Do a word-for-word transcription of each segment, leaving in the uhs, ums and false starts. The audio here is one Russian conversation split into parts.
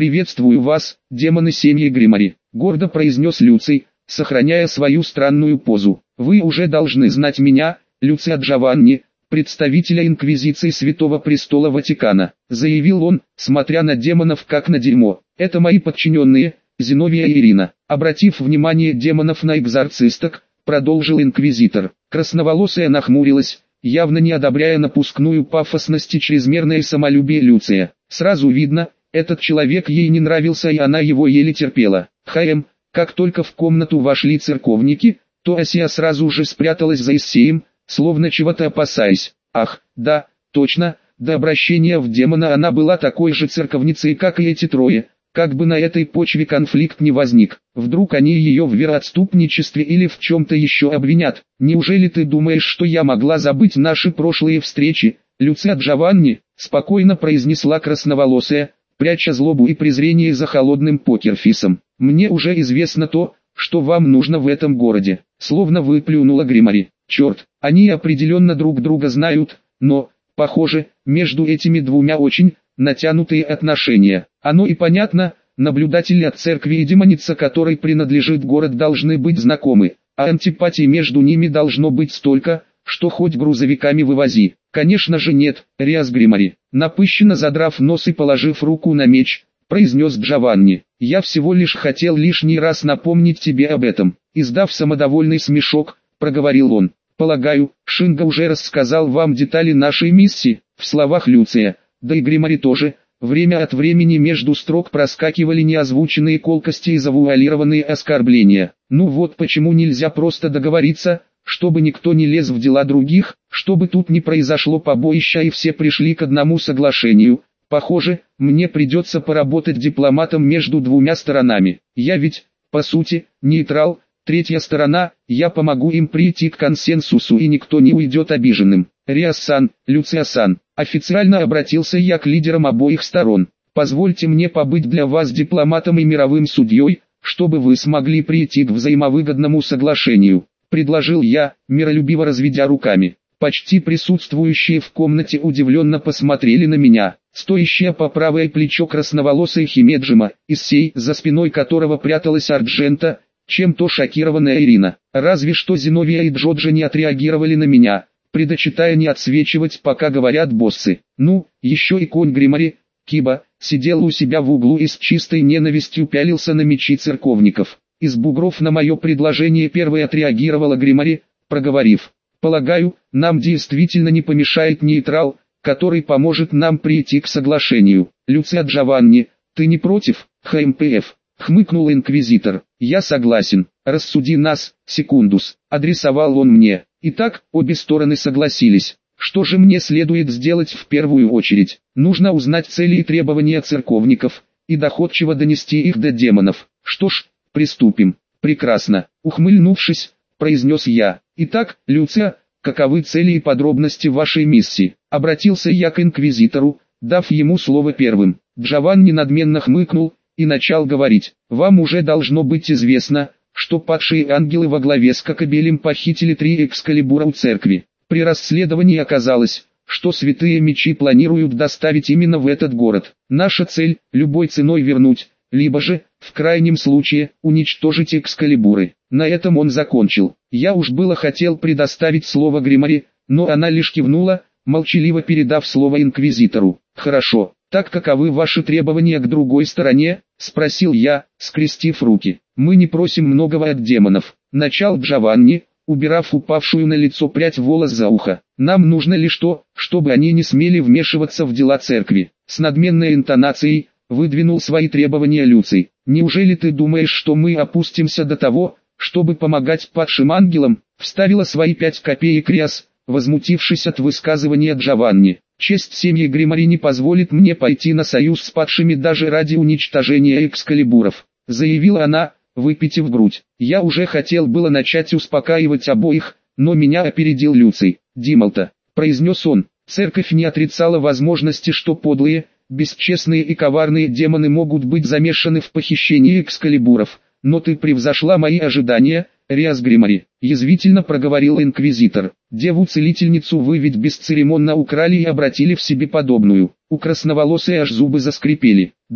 «Приветствую вас, демоны семьи Гримари», — гордо произнес Люций, сохраняя свою странную позу. «Вы уже должны знать меня, Люция Джованни, представителя Инквизиции Святого Престола Ватикана», — заявил он, смотря на демонов как на дерьмо. «Это мои подчиненные, Зиновия и Ирина». Обратив внимание демонов на экзорцисток, продолжил инквизитор. Красноволосая нахмурилась, явно не одобряя напускную пафосность и чрезмерное самолюбие Люция. Сразу видно, этот человек ей не нравился и она его еле терпела. Хм, как только в комнату вошли церковники, то Асия сразу же спряталась за Иссеем, словно чего-то опасаясь. Ах, да, точно, до обращения в демона она была такой же церковницей, как и эти трое. Как бы на этой почве конфликт не возник, вдруг они ее в вероотступничестве или в чем-то еще обвинят. «Неужели ты думаешь, что я могла забыть наши прошлые встречи, Люция Джованни?» — спокойно произнесла красноволосая, пряча злобу и презрение за холодным покерфейсом. «Мне уже известно то, что вам нужно в этом городе», — словно выплюнула Гримари. «Черт, они определенно друг друга знают, но, похоже, между этими двумя очень натянутые отношения. Оно и понятно, наблюдатели от церкви и демоница, которой принадлежит город, должны быть знакомы, а антипатий между ними должно быть столько, что хоть грузовиками вывози». «Конечно же нет, Риас Гримари», напыщенно задрав нос и положив руку на меч, произнес Джованни. «Я всего лишь хотел лишний раз напомнить тебе об этом». Издав самодовольный смешок, проговорил он. «Полагаю, Шинга уже рассказал вам детали нашей миссии». В словах Люция, да и Гримари тоже, время от времени между строк проскакивали неозвученные колкости и завуалированные оскорбления. Ну вот почему нельзя просто договориться, чтобы никто не лез в дела других, чтобы тут не произошло побоища и все пришли к одному соглашению. Похоже, мне придется поработать дипломатом между двумя сторонами. Я ведь, по сути, нейтрал, третья сторона, я помогу им прийти к консенсусу и никто не уйдет обиженным. Риас-сан, Люция-сан, официально обратился я к лидерам обоих сторон. Позвольте мне побыть для вас дипломатом и мировым судьей, чтобы вы смогли прийти к взаимовыгодному соглашению, предложил я, миролюбиво разведя руками. Почти присутствующие в комнате удивленно посмотрели на меня. Стоящая по правое плечо красноволосая Химеджима, Иссей, за спиной которого пряталась Арджента, чем-то шокированная Ирина. Разве что Зиновия и Джоджа не отреагировали на меня, предпочитая не отсвечивать, пока говорят боссы. Ну, еще и конь Гримари, Киба, сидел у себя в углу и с чистой ненавистью пялился на мечи церковников. Из бугров на мое предложение первой отреагировала Гримари, проговорив: «Полагаю, нам действительно не помешает нейтрал, который поможет нам прийти к соглашению. Люция Джованни, ты не против?» «ХМПФ», — хмыкнул инквизитор. «Я согласен. Рассуди нас, секундус», — адресовал он мне. Итак, обе стороны согласились. Что же мне следует сделать в первую очередь? Нужно узнать цели и требования церковников, и доходчиво донести их до демонов. Что ж, приступим. Прекрасно. Ухмыльнувшись, произнес я. Итак, Люция, каковы цели и подробности вашей миссии? Обратился я к инквизитору, дав ему слово первым. Джованни надменно хмыкнул и начал говорить. Вам уже должно быть известно, что падшие ангелы во главе с Кокобелем похитили три экскалибура у церкви. При расследовании оказалось, что святые мечи планируют доставить именно в этот город. Наша цель – любой ценой вернуть, либо же, в крайнем случае, уничтожить экскалибуры. На этом он закончил. Я уж было хотел предоставить слово Гримари, но она лишь кивнула, молчаливо передав слово инквизитору. «Хорошо, так каковы ваши требования к другой стороне?» – спросил я, скрестив руки. «Мы не просим многого от демонов», – начал Джованни, убирав упавшую на лицо прядь волос за ухо. «Нам нужно лишь то, чтобы они не смели вмешиваться в дела церкви». С надменной интонацией выдвинул свои требования Люций. «Неужели ты думаешь, что мы опустимся до того, чтобы помогать падшим ангелам?» Вставила свои пять копеек Риас, возмутившись от высказывания Джованни. «Честь семьи Гримари не позволит мне пойти на союз с падшими даже ради уничтожения экскалибуров», заявила она, выпитив грудь. Я уже хотел было начать успокаивать обоих, но меня опередил Люций. «Дималта», произнес он, — «церковь не отрицала возможности, что подлые, бесчестные и коварные демоны могут быть замешаны в похищении экскалибуров, но ты превзошла мои ожидания, Риас Гримари», язвительно проговорил инквизитор. «Деву-целительницу вы ведь бесцеремонно украли и обратили в себе подобную». У красноволосой аж зубы заскрипели. «Да,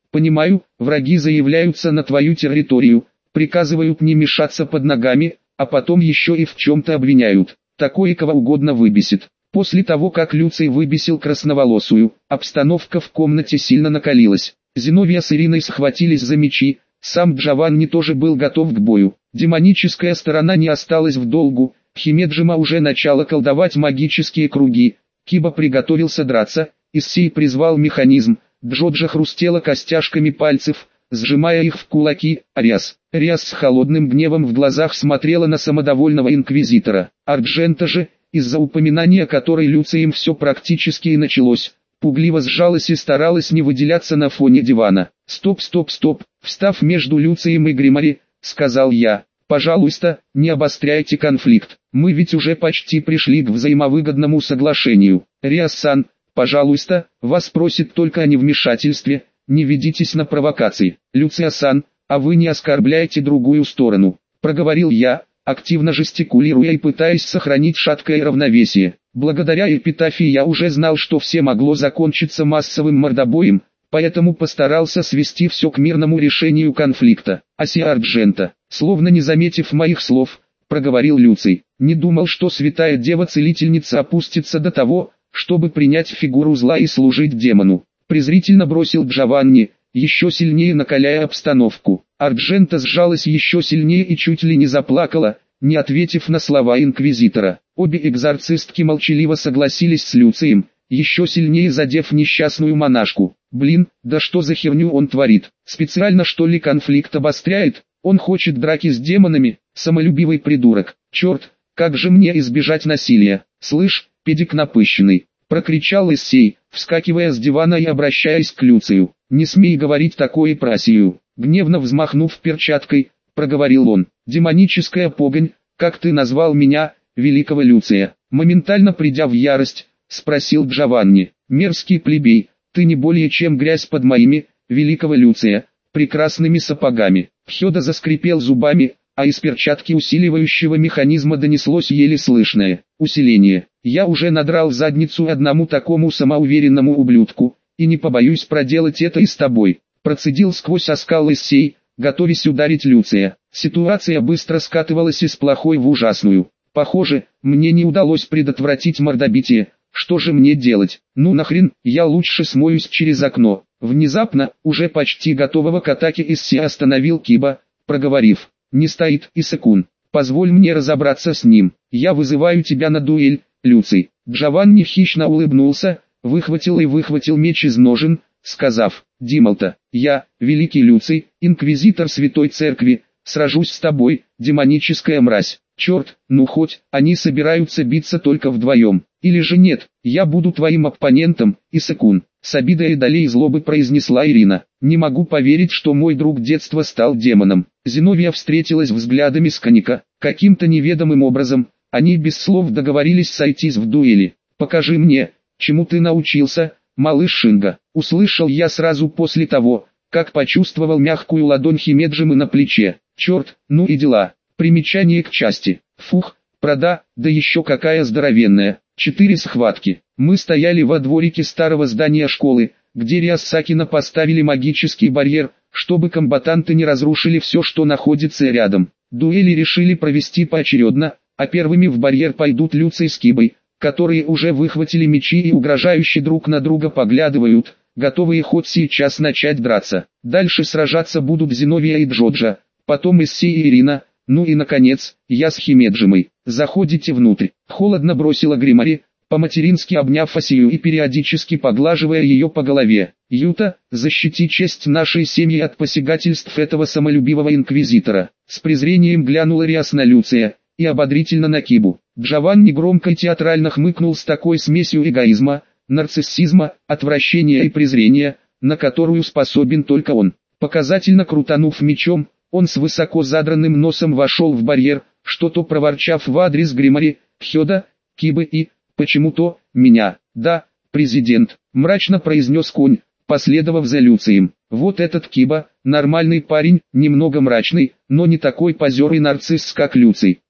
Понимаю, враги заявляются на твою территорию, приказывают не мешаться под ногами, а потом еще и в чем-то обвиняют. Такое кого угодно выбесит. После того, как Люций выбесил красноволосую, обстановка в комнате сильно накалилась. Зиновия с Ириной схватились за мечи, сам Джованни тоже был готов к бою. Демоническая сторона не осталась в долгу, Химеджима уже начала колдовать магические круги, Киба приготовился драться, Иссей призвал механизм, Джоджа хрустела костяшками пальцев, сжимая их в кулаки, а Риас, Риас с холодным гневом в глазах смотрела на самодовольного инквизитора. Арджента же, из-за упоминания которой Люцием все практически и началось, пугливо сжалась и старалась не выделяться на фоне дивана. «Стоп, стоп, стоп!» Встав между Люцием и Гримари, сказал я, «Пожалуйста, не обостряйте конфликт, мы ведь уже почти пришли к взаимовыгодному соглашению. Риас-сан, пожалуйста, вас просит только о невмешательстве, не ведитесь на провокации. Люциа-сан, а вы не оскорбляйте другую сторону», проговорил я, активно жестикулируя и пытаясь сохранить шаткое равновесие. Благодаря эпитафии я уже знал, что все могло закончиться массовым мордобоем, поэтому постарался свести все к мирному решению конфликта. «Асия Арджента», словно не заметив моих слов, проговорил Люций, «не думал, что святая дева-целительница опустится до того, чтобы принять фигуру зла и служить демону». Презрительно бросил Джованни, еще сильнее накаляя обстановку. Арджента сжалась еще сильнее и чуть ли не заплакала, не ответив на слова инквизитора. Обе экзорцистки молчаливо согласились с Люцием, еще сильнее задев несчастную монашку. Блин, да что за херню он творит? Специально что ли конфликт обостряет? Он хочет драки с демонами? Самолюбивый придурок. Черт, как же мне избежать насилия? Слышь, педик напыщенный, прокричал Иссей, вскакивая с дивана и обращаясь к Люцию. Не смей говорить такое про Асию. Гневно взмахнув перчаткой, проговорил он. Демоническая погонь, как ты назвал меня, великого Люция? Моментально придя в ярость, спросил Джованни. Мерзкий плебей, ты не более чем грязь под моими, великого Люция, прекрасными сапогами. Хёда заскрипел зубами, а из перчатки усиливающего механизма донеслось еле слышное усиление. Я уже надрал задницу одному такому самоуверенному ублюдку, и не побоюсь проделать это и с тобой. Процедил сквозь оскал Иссей, готовясь ударить Люция. Ситуация быстро скатывалась из плохой в ужасную. Похоже, мне не удалось предотвратить мордобитие. Что же мне делать? Ну нахрен, я лучше смоюсь через окно. Внезапно, уже почти готового к атаке Иссей остановил Киба, проговорив. Не стоит, Исакун. Позволь мне разобраться с ним. Я вызываю тебя на дуэль, Люций. Джованни хищно улыбнулся, выхватил и выхватил меч из ножен, сказав, Дималта, я, великий Люций, инквизитор Святой Церкви, сражусь с тобой, демоническая мразь. Черт, ну хоть, они собираются биться только вдвоем. Или же нет, я буду твоим оппонентом, Исакун. С обидой и долей злобы произнесла Ирина. Не могу поверить, что мой друг детства стал демоном. Зиновия встретилась взглядами с Каника. Каким-то неведомым образом, они без слов договорились сойтись в дуэли. «Покажи мне, чему ты научился, малыш Шинга», услышал я сразу после того, как почувствовал мягкую ладонь Химеджимы на плече. Черт, ну и дела. Примечание к части. Фух, прода, да еще какая здоровенная. Четыре схватки. Мы стояли во дворике старого здания школы, где Риассакина поставили магический барьер, чтобы комбатанты не разрушили все, что находится рядом. Дуэли решили провести поочередно, а первыми в барьер пойдут Люций с Кибой, которые уже выхватили мечи и угрожающе друг на друга поглядывают, готовые хоть сейчас начать драться. Дальше сражаться будут Зиновия и Джоджа, потом Иссей и Ирина, ну и наконец, я с Химеджимой. Заходите внутрь. Холодно бросила Гримари, по-матерински обняв Асию и периодически поглаживая ее по голове. Юта, защити честь нашей семьи от посягательств этого самолюбивого инквизитора. С презрением глянула Риас на Люция и ободрительно на Кибу. Джованни громко и театрально хмыкнул с такой смесью эгоизма, нарциссизма, отвращения и презрения, на которую способен только он. Показательно крутанув мечом, он с высоко задранным носом вошел в барьер, что-то проворчав в адрес Гримари, Хёда, Кибы и, почему-то, меня. «Да, президент», мрачно произнес конь, последовав за Люцием. «Вот этот Киба, нормальный парень, немного мрачный, но не такой позер и нарцисс, как Люций.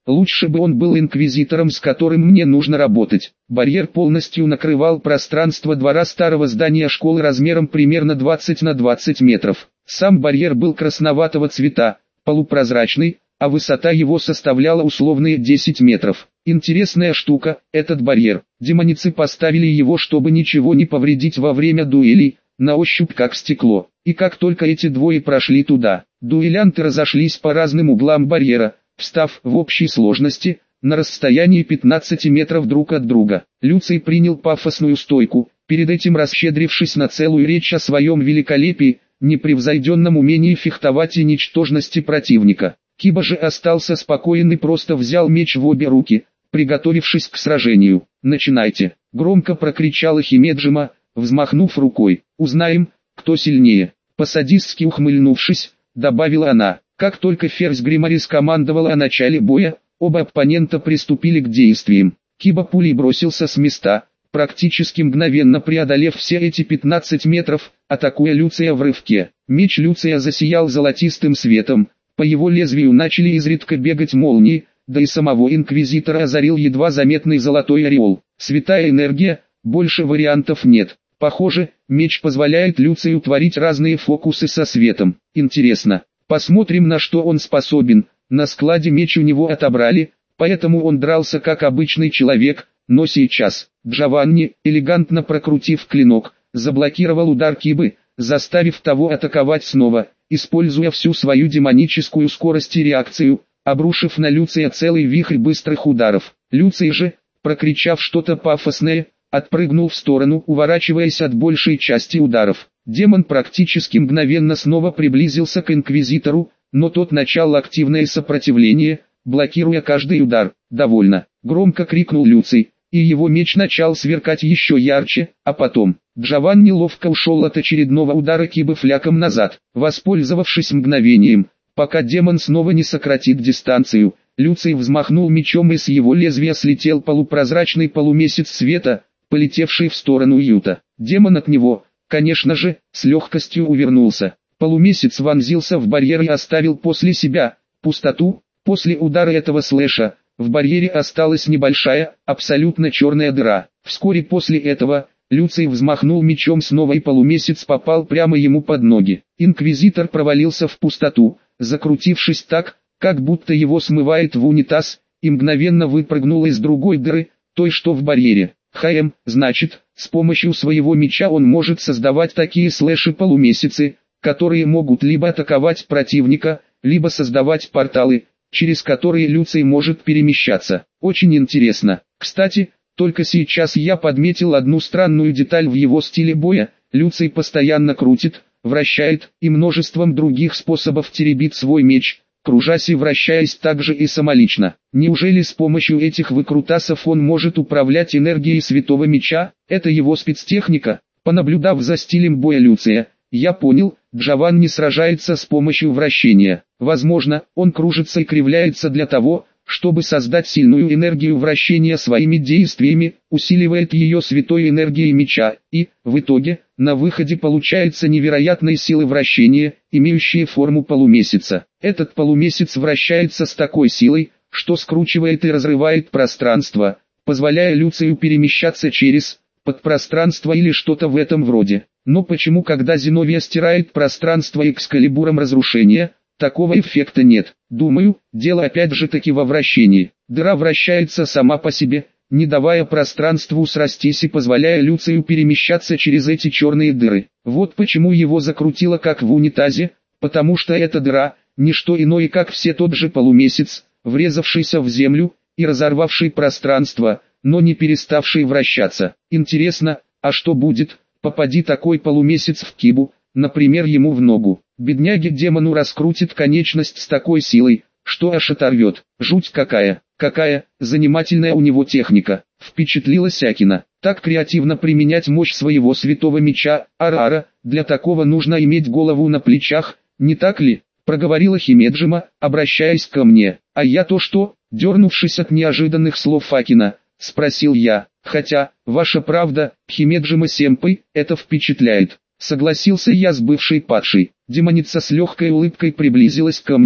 Лучше бы он был инквизитором, с которым мне нужно работать. Барьер полностью накрывал пространство двора старого здания школы размером примерно двадцать на двадцать метров. Сам барьер был красноватого цвета, полупрозрачный, а высота его составляла условные десять метров. Интересная штука, этот барьер. Демоницы поставили его, чтобы ничего не повредить во время дуэлей, на ощупь как стекло. И как только эти двое прошли туда, дуэлянты разошлись по разным углам барьера, встав в общей сложности на расстоянии пятнадцати метров друг от друга. Люций принял пафосную стойку, перед этим расщедрившись на целую речь о своем великолепии, непревзойденном умении фехтовать и ничтожности противника. Киба же остался спокоен и просто взял меч в обе руки, приготовившись к сражению. «Начинайте!» — громко прокричала Химеджима, взмахнув рукой. «Узнаем, кто сильнее!» По-садистски ухмыльнувшись, добавила она. Как только Ферзь Гримари скомандовала о начале боя, оба оппонента приступили к действиям. Киба пулей бросился с места, практически мгновенно преодолев все эти пятнадцать метров, атакуя Люция в рывке. Меч Люция засиял золотистым светом, по его лезвию начали изредка бегать молнии, да и самого Инквизитора озарил едва заметный золотой ореол. Святая энергия, больше вариантов нет. Похоже, меч позволяет Люцию творить разные фокусы со светом. Интересно, посмотрим, на что он способен. На складе меч у него отобрали, поэтому он дрался как обычный человек, но сейчас Джованни, элегантно прокрутив клинок, заблокировал удар Кибы, заставив того атаковать снова, используя всю свою демоническую скорость и реакцию, обрушив на Люция целый вихрь быстрых ударов. Люций же, прокричав что-то пафосное, отпрыгнул в сторону, уворачиваясь от большей части ударов. Демон практически мгновенно снова приблизился к Инквизитору, но тот начал активное сопротивление, блокируя каждый удар. «Довольно!» — громко крикнул Люций, и его меч начал сверкать еще ярче, а потом Джованни ловко ушел от очередного удара Кибы фляком назад. Воспользовавшись мгновением, пока демон снова не сократит дистанцию, Люций взмахнул мечом, и с его лезвия слетел полупрозрачный полумесяц света, полетевший в сторону Юта. Демон от него, конечно же, с легкостью увернулся. Полумесяц вонзился в барьер и оставил после себя пустоту. После удара этого слэша в барьере осталась небольшая, абсолютно черная дыра. Вскоре после этого Люций взмахнул мечом снова, и полумесяц попал прямо ему под ноги. Инквизитор провалился в пустоту, закрутившись так, как будто его смывает в унитаз, и мгновенно выпрыгнул из другой дыры, той что в барьере. Хм, значит, с помощью своего меча он может создавать такие слэши-полумесяцы, которые могут либо атаковать противника, либо создавать порталы, через которые Люций может перемещаться. Очень интересно. Кстати, только сейчас я подметил одну странную деталь в его стиле боя. Люций постоянно крутит, вращает и множеством других способов теребит свой меч, кружась и вращаясь также и самолично. Неужели с помощью этих выкрутасов он может управлять энергией Святого Меча? Это его спецтехника? Понаблюдав за стилем боя Люция, я понял, Джованни сражается с помощью вращения. Возможно, он кружится и кривляется для того, чтобы создать сильную энергию вращения своими действиями, усиливает ее святой энергией меча, и, в итоге, на выходе получается невероятной силы вращения, имеющие форму полумесяца. Этот полумесяц вращается с такой силой, что скручивает и разрывает пространство, позволяя Люцию перемещаться через подпространство или что-то в этом роде. Но почему, когда Зиновия стирает пространство Экскалибуром разрушения, такого эффекта нет? Думаю, дело опять же таки во вращении. Дыра вращается сама по себе, не давая пространству срастись и позволяя Люцию перемещаться через эти черные дыры. Вот почему его закрутило как в унитазе, потому что эта дыра – не что иное как все тот же полумесяц, врезавшийся в землю и разорвавший пространство, но не переставший вращаться. Интересно, а что будет, попади такой полумесяц в Кибу, например, ему в ногу? Бедняге-демону раскрутит конечность с такой силой, что аж оторвет. Жуть какая, какая занимательная у него техника. Впечатлилась Акина. Так креативно применять мощь своего святого меча. Ара-ара, для такого нужно иметь голову на плечах, не так ли? Проговорила Химеджима, обращаясь ко мне. А я то что? Дернувшись от неожиданных слов Акина, спросил я. Хотя, ваша правда, Химеджима-сэмпэй, это впечатляет. Согласился я с бывшей падшей. Демоница с легкой улыбкой приблизилась ко мне,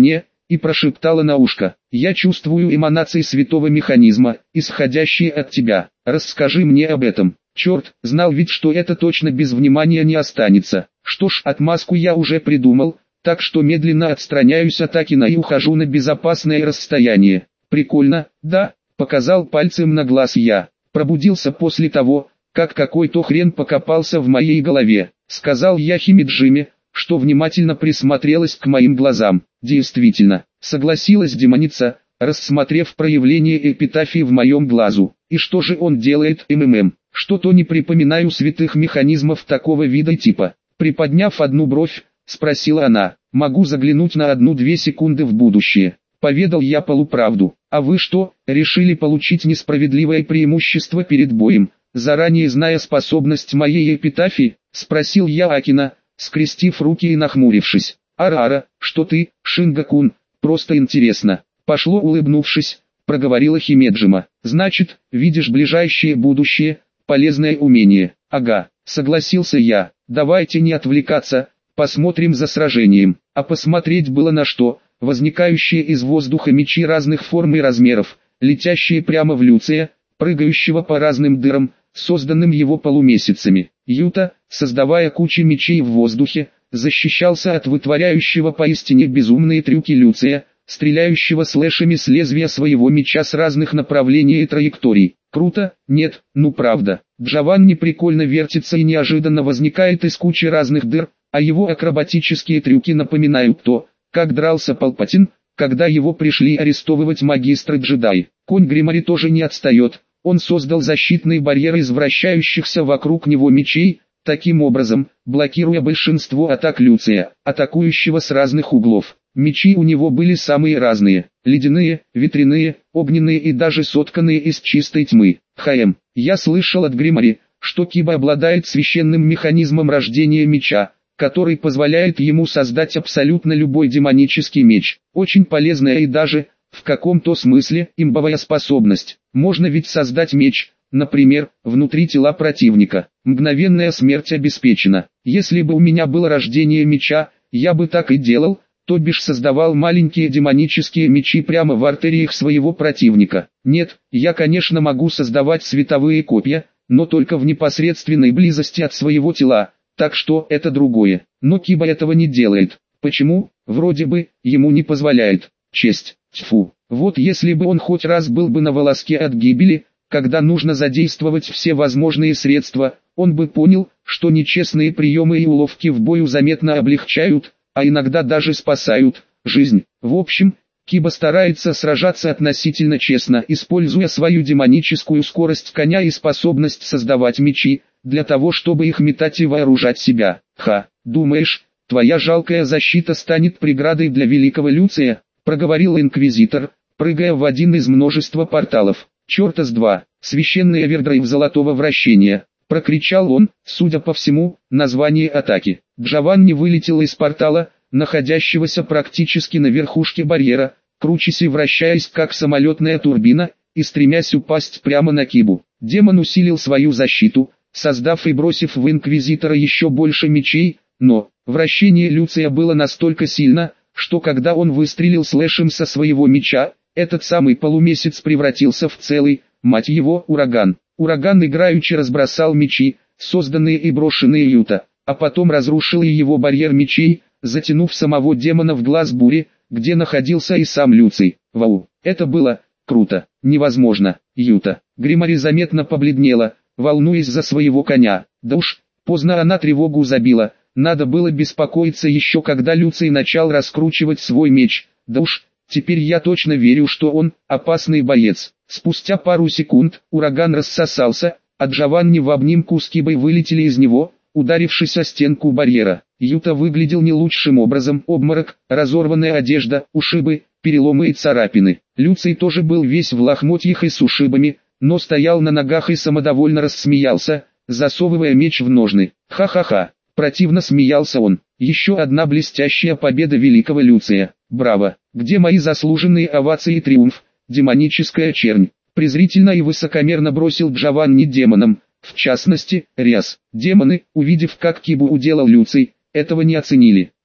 и прошептала на ушко: «Я чувствую эманации святого механизма, исходящие от тебя. Расскажи мне об этом». Черт, знал ведь, что это точно без внимания не останется. Что ж, отмазку я уже придумал, так что медленно отстраняюсь от Акина и ухожу на безопасное расстояние. Прикольно, да? Показал пальцем на глаз я. Пробудился после того, как какой-то хрен покопался в моей голове. Сказал я Химиджиме, что внимательно присмотрелась к моим глазам. Действительно, согласилась демоница, рассмотрев проявление эпитафии в моем глазу. И что же он делает, МММ? Что-то не припоминаю святых механизмов такого вида и типа. Приподняв одну бровь, спросила она: «Могу заглянуть на одну-две секунды в будущее?» Поведал я полуправду. «А вы что, решили получить несправедливое преимущество перед боем, заранее зная способность моей эпитафии?» Спросил я Акина, скрестив руки и нахмурившись. «Ара-ара, что ты, Шинга-кун, просто интересно». Пошло, улыбнувшись, проговорила Химеджима. «Значит, видишь ближайшее будущее, полезное умение». «Ага», согласился я. «Давайте не отвлекаться, посмотрим за сражением». А посмотреть было на что. Возникающие из воздуха мечи разных форм и размеров, летящие прямо в Люция, прыгающего по разным дырам, созданным его полумесяцами. Юта, создавая кучи мечей в воздухе, защищался от вытворяющего поистине безумные трюки Люция, стреляющего слэшами с лезвия своего меча с разных направлений и траекторий. Круто? Нет, ну правда. Джованни прикольно вертится и неожиданно возникает из кучи разных дыр, а его акробатические трюки напоминают то, как дрался Палпатин, когда его пришли арестовывать магистры-джедаи. Конь Гримари тоже не отстает, он создал защитный барьер из вращающихся вокруг него мечей, таким образом, блокируя большинство атак Люция, атакующего с разных углов. Мечи у него были самые разные: ледяные, ветряные, огненные и даже сотканные из чистой тьмы. Хм, я слышал от Гримари, что Киба обладает священным механизмом рождения меча, который позволяет ему создать абсолютно любой демонический меч. Очень полезная и даже, в каком-то смысле, имбовая способность. Можно ведь создать меч, например, внутри тела противника. Мгновенная смерть обеспечена. Если бы у меня было рождение меча, я бы так и делал, то бишь создавал маленькие демонические мечи прямо в артериях своего противника. Нет, я конечно могу создавать световые копья, но только в непосредственной близости от своего тела. Так что это другое. Но Киба этого не делает. Почему? Вроде бы, ему не позволяет. Честь. Тьфу. Вот если бы он хоть раз был бы на волоске от гибели, когда нужно задействовать все возможные средства, он бы понял, что нечестные приемы и уловки в бою заметно облегчают, а иногда даже спасают, жизнь. В общем, Киба старается сражаться относительно честно, используя свою демоническую скорость коня и способность создавать мечи, для того чтобы их метать и вооружать себя. Ха, думаешь, твоя жалкая защита станет преградой для великого Люция? Проговорил инквизитор, прыгая в один из множества порталов. Черта с два, священный овердрайв золотого вращения. Прокричал он, судя по всему, название атаки. Джованни вылетел из портала, находящегося практически на верхушке барьера, кручась и вращаясь как самолетная турбина, и стремясь упасть прямо на Кибу. Демон усилил свою защиту, создав и бросив в инквизитора еще больше мечей, но вращение Люция было настолько сильно, что когда он выстрелил слэшем со своего меча, этот самый полумесяц превратился в целый, мать его, ураган. Ураган играючи разбросал мечи, созданные и брошенные Юта, а потом разрушил и его барьер мечей, затянув самого демона в глаз бури, где находился и сам Люций. Вау, это было круто, невозможно. Юта. Гримари заметно побледнела, волнуясь за своего коня. Да уж, поздно она тревогу забила, надо было беспокоиться еще когда Люций начал раскручивать свой меч. Да уж, теперь я точно верю, что он опасный боец. Спустя пару секунд ураган рассосался, а Джованни в обнимку с Кибой вылетели из него, ударившись о стенку барьера. Юта выглядел не лучшим образом: обморок, разорванная одежда, ушибы, переломы и царапины. Люций тоже был весь в лохмотьях и с ушибами, но стоял на ногах и самодовольно рассмеялся, засовывая меч в ножны. Ха-ха-ха, противно смеялся он. Еще одна блестящая победа великого Люция. Браво, где мои заслуженные овации и триумф, демоническая чернь? Презрительно и высокомерно бросил Джованни демонам, в частности, Риас. Демоны, увидев как Кибу уделал Люций, этого не оценили.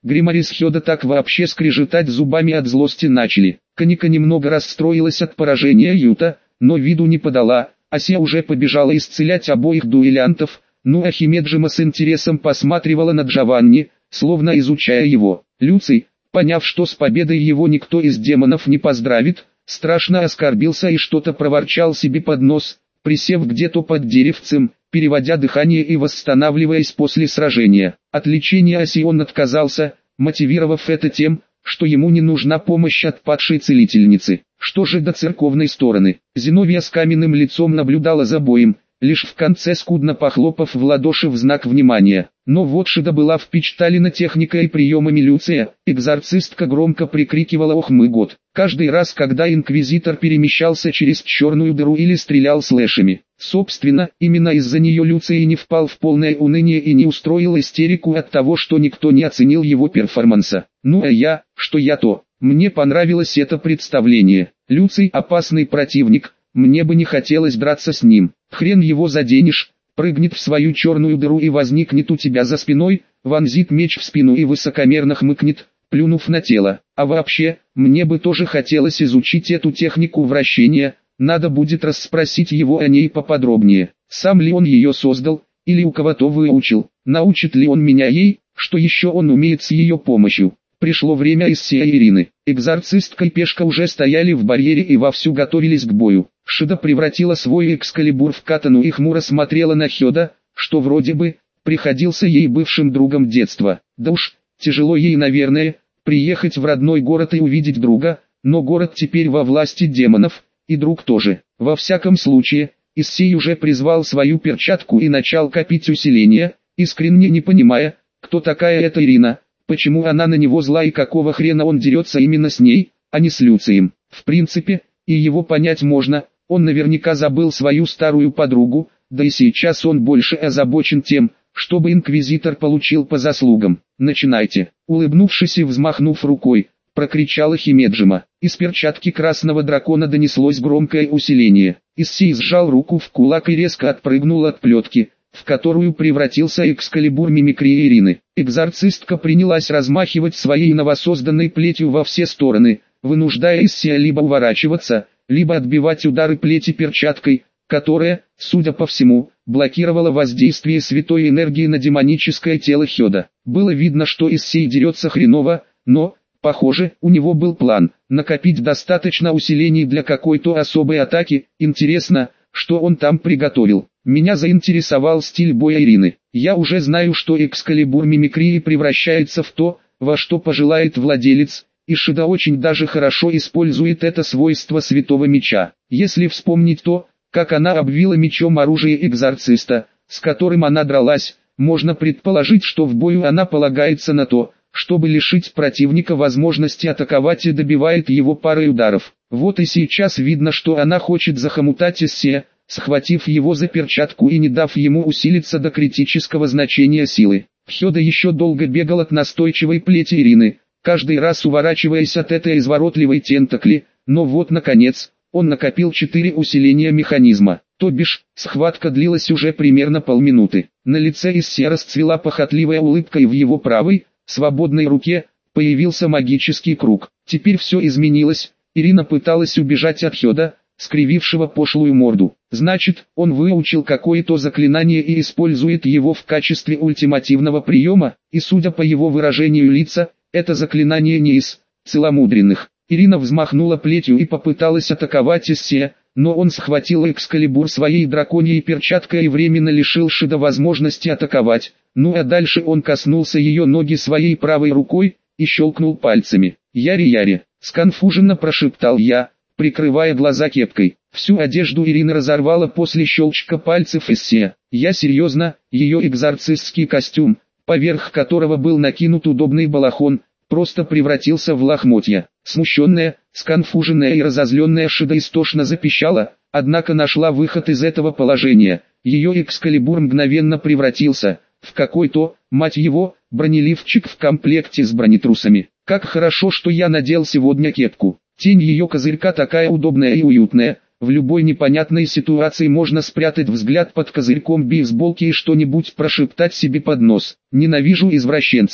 Гримари с Хёда так вообще скрежетать зубами от злости начали. Каника немного расстроилась от поражения Юта, но виду не подала. Ася уже побежала исцелять обоих дуэлянтов, ну а Химеджима с интересом посматривала на Джованни, словно изучая его. Люций, поняв, что с победой его никто из демонов не поздравит, страшно оскорбился и что-то проворчал себе под нос, присев где-то под деревцем, переводя дыхание и восстанавливаясь после сражения. От лечения Аси он отказался, мотивировав это тем, что ему не нужна помощь от падшей целительницы. Что же до церковной стороны? Зиновия с каменным лицом наблюдала за боем, лишь в конце скудно похлопав в ладоши в знак внимания. Но вот Шида была впечатлена техникой и приемами Люция. Экзорцистка громко прикрикивала «Ох мой год!» каждый раз, когда инквизитор перемещался через черную дыру или стрелял слэшами. Собственно, именно из-за нее Люций не впал в полное уныние и не устроил истерику от того, что никто не оценил его перформанса. Ну а я, что я то, мне понравилось это представление. Люций опасный противник, мне бы не хотелось драться с ним. Хрен его заденешь, прыгнет в свою черную дыру и возникнет у тебя за спиной, вонзит меч в спину и высокомерно хмыкнет, плюнув на тело. А вообще, мне бы тоже хотелось изучить эту технику вращения, надо будет расспросить его о ней поподробнее. Сам ли он ее создал, или у кого-то выучил, научит ли он меня ей, что еще он умеет с ее помощью. Пришло время Иссея и Ирины. Экзорцистка и Пешка уже стояли в барьере и вовсю готовились к бою. Шида превратила свой экскалибур в катану и хмуро смотрела на Хёда, что вроде бы приходился ей бывшим другом детства. Да уж, тяжело ей, наверное, приехать в родной город и увидеть друга, но город теперь во власти демонов, и друг тоже. Во всяком случае, Иссей уже призвал свою перчатку и начал копить усиление, искренне не понимая, кто такая эта Ирина, почему она на него зла и какого хрена он дерется именно с ней, а не с Люцием. В принципе, и его понять можно, он наверняка забыл свою старую подругу, да и сейчас он больше озабочен тем, чтобы инквизитор получил по заслугам. «Начинайте», улыбнувшись и взмахнув рукой, прокричала Химеджима. Из перчатки красного дракона донеслось громкое усиление. Иссей сжал руку в кулак и резко отпрыгнул от плетки, в которую превратился экскалибур мимикрии Ирины. Экзорцистка принялась размахивать своей новосозданной плетью во все стороны, вынуждая Иссея либо уворачиваться, либо отбивать удары плети перчаткой, которая, судя по всему, блокировала воздействие святой энергии на демоническое тело Хёда. Было видно, что Иссей дерется хреново, но, похоже, у него был план – накопить достаточно усилений для какой-то особой атаки. Интересно, что он там приготовил. Меня заинтересовал стиль боя Ирины. Я уже знаю, что экскалибур мимикрии превращается в то, во что пожелает владелец, и Шида очень даже хорошо использует это свойство святого меча. Если вспомнить то, как она обвила мечом оружие экзорциста, с которым она дралась, можно предположить, что в бою она полагается на то, чтобы лишить противника возможности атаковать и добивает его парой ударов. Вот и сейчас видно, что она хочет захомутать Иссея, схватив его за перчатку и не дав ему усилиться до критического значения силы. Хёда еще долго бегал от настойчивой плети Ирины, каждый раз уворачиваясь от этой изворотливой тентакли, но вот наконец, он накопил четыре усиления механизма. То бишь, схватка длилась уже примерно полминуты. На лице Иссея расцвела похотливая улыбка и в его правой, свободной руке, появился магический круг. Теперь все изменилось, Ирина пыталась убежать от Хёда, скривившего пошлую морду. Значит, он выучил какое-то заклинание и использует его в качестве ультимативного приема, и судя по его выражению лица, это заклинание не из целомудренных. Ирина взмахнула плетью и попыталась атаковать Иссея, но он схватил экскалибур своей драконьей перчаткой и временно лишил Шида возможности атаковать. Ну а дальше он коснулся ее ноги своей правой рукой и щелкнул пальцами. «Яри-яри», сконфуженно прошептал я, прикрывая глаза кепкой. Всю одежду Ирины разорвало после щелчка пальцев Иссея. Я серьезно, ее экзорцистский костюм, поверх которого был накинут удобный балахон, просто превратился в лохмотья. Смущенная, сконфуженная и разозленная Шида истошно запищала, однако нашла выход из этого положения. Ее экскалибур мгновенно превратился в какой-то, мать его, бронеливчик в комплекте с бронетрусами. Как хорошо, что я надел сегодня кепку. Тень ее козырька такая удобная и уютная, в любой непонятной ситуации можно спрятать взгляд под козырьком бейсболки и что-нибудь прошептать себе под нос. Ненавижу извращенцев.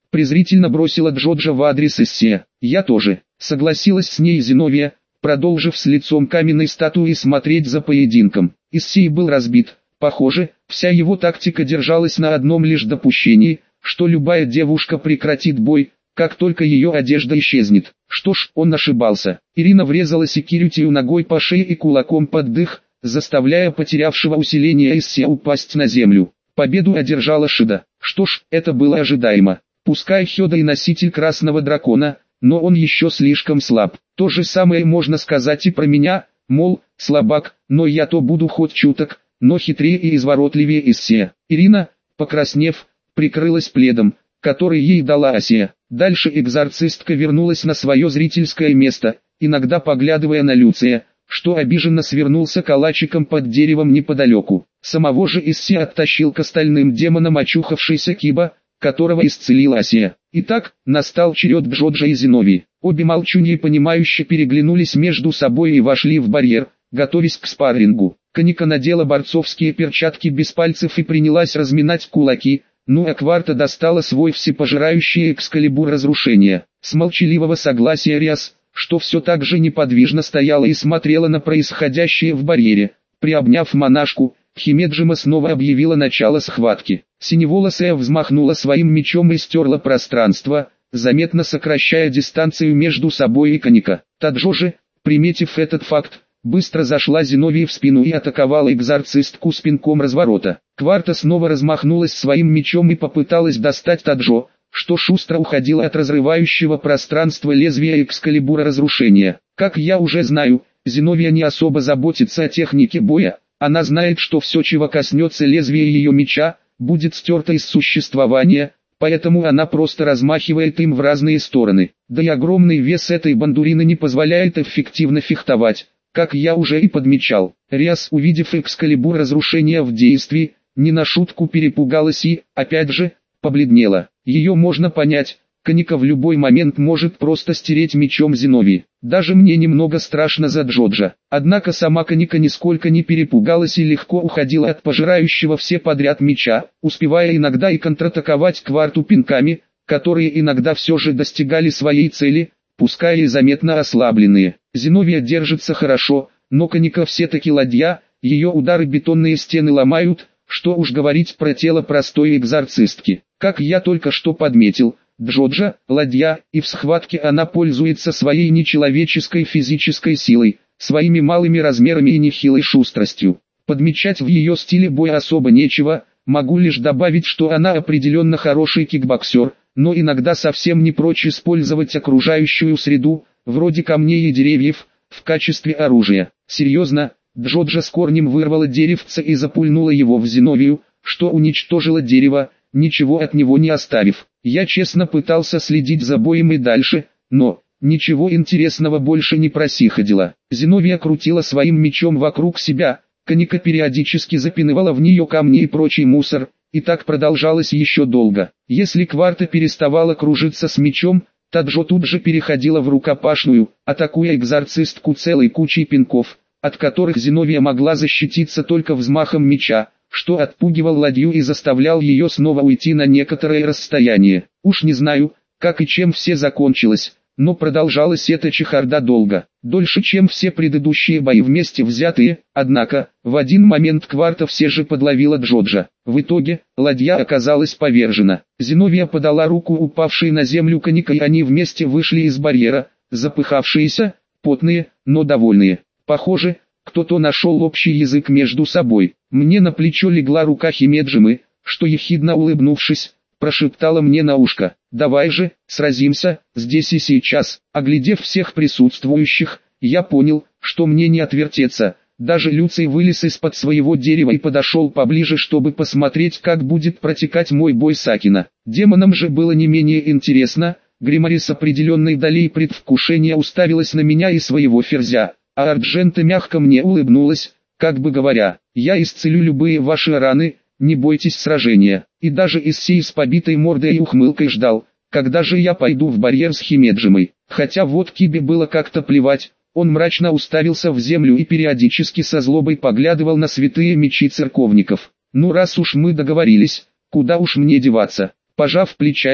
презрительно бросила Джоджа в адрес Иссе. Я тоже, согласилась с ней Зиновия, продолжив с лицом каменной статуи смотреть за поединком. Иссей был разбит. Похоже, вся его тактика держалась на одном лишь допущении, что любая девушка прекратит бой, как только ее одежда исчезнет. Что ж, он ошибался. Ирина врезала секиритию ногой по шее и кулаком под дых, заставляя потерявшего усиление Иссея упасть на землю. Победу одержала Шида. Что ж, это было ожидаемо. Пускай Хёда и носитель красного дракона, но он еще слишком слаб. То же самое можно сказать и про меня, мол, слабак, но я то буду хоть чуток, но хитрее и изворотливее Иссея. Ирина, покраснев, прикрылась пледом, который ей дала Асия. Дальше экзорцистка вернулась на свое зрительское место, иногда поглядывая на Люция, что обиженно свернулся калачиком под деревом неподалеку. Самого же Иссея оттащил к остальным демонам очухавшийся Киба, которого исцелила Асия. Итак, настал черед Джоджа и Зиновии. Обе молчуньи понимающе переглянулись между собой и вошли в барьер, готовясь к спаррингу. Каника надела борцовские перчатки без пальцев и принялась разминать кулаки, ну а Кварта достала свой всепожирающий экскалибур разрушения. С молчаливого согласия Риас, что все так же неподвижно стояла и смотрела на происходящее в барьере, приобняв монашку, Химеджима снова объявила начало схватки. Синеволосая взмахнула своим мечом и стерла пространство, заметно сокращая дистанцию между собой и Каника. Таджо же, приметив этот факт, быстро зашла Зиновии в спину и атаковала экзорцистку с пинком разворота. Кварта снова размахнулась своим мечом и попыталась достать Таджо, что шустро уходило от разрывающего пространство лезвия экскалибура разрушения. Как я уже знаю, Зиновия не особо заботится о технике боя, она знает, что все, чего коснется лезвия ее меча, будет стерто из существования, поэтому она просто размахивает им в разные стороны. Да и огромный вес этой бандурины не позволяет эффективно фехтовать, как я уже и подмечал. Риас, увидев экскалибур разрушения в действии, не на шутку перепугалась и, опять же, побледнела. Ее можно понять, Каника в любой момент может просто стереть мечом Зиновии. Даже мне немного страшно за Джоджа. Однако сама Каника нисколько не перепугалась и легко уходила от пожирающего все подряд меча, успевая иногда и контратаковать Кварту пинками, которые иногда все же достигали своей цели, пускай и заметно ослабленные. Зиновия держится хорошо, но Каника все-таки ладья, ее удары бетонные стены ломают, что уж говорить про тело простой экзорцистки. Как я только что подметил, Джоджа – ладья, и в схватке она пользуется своей нечеловеческой физической силой, своими малыми размерами и нехилой шустростью. Подмечать в ее стиле боя особо нечего, могу лишь добавить, что она определенно хороший кикбоксер, но иногда совсем не прочь использовать окружающую среду, вроде камней и деревьев, в качестве оружия. Серьезно, Джоджа с корнем вырвала деревце и запульнула его в Зиновию, что уничтожило дерево, ничего от него не оставив. Я честно пытался следить за боем и дальше, но ничего интересного больше не просиходило. Зиновия крутила своим мечом вокруг себя, Каника периодически запинывала в нее камни и прочий мусор, и так продолжалось еще долго. Если Кварта переставала кружиться с мечом, Таджо тут же переходила в рукопашную, атакуя экзорцистку целой кучей пинков, от которых Зиновия могла защититься только взмахом меча, что отпугивал ладью и заставлял ее снова уйти на некоторое расстояние. Уж не знаю, как и чем все закончилось, но продолжалась эта чехарда долго, дольше, чем все предыдущие бои вместе взятые, однако, в один момент Кварта все же подловила Джоджа. В итоге, ладья оказалась повержена. Зиновия подала руку упавшей на землю Каника, и они вместе вышли из барьера, запыхавшиеся, потные, но довольные. Похоже, кто-то нашел общий язык между собой. Мне на плечо легла рука Химеджимы, что, ехидно улыбнувшись, прошептала мне на ушко: «Давай же, сразимся, здесь и сейчас». Оглядев всех присутствующих, я понял, что мне не отвертеться. Даже Люций вылез из-под своего дерева и подошел поближе, чтобы посмотреть, как будет протекать мой бой с Акино. Демонам же было не менее интересно. Гримари с определенной долей предвкушения уставилась на меня и своего ферзя, а Арджента мягко мне улыбнулась, как бы говоря: «Я исцелю любые ваши раны, не бойтесь сражения». И даже Иссей с побитой мордой и ухмылкой ждал, когда же я пойду в барьер с Химеджимой. Хотя вот Кибе было как-то плевать, он мрачно уставился в землю и периодически со злобой поглядывал на святые мечи церковников. Ну раз уж мы договорились, куда уж мне деваться. Пожав плечами,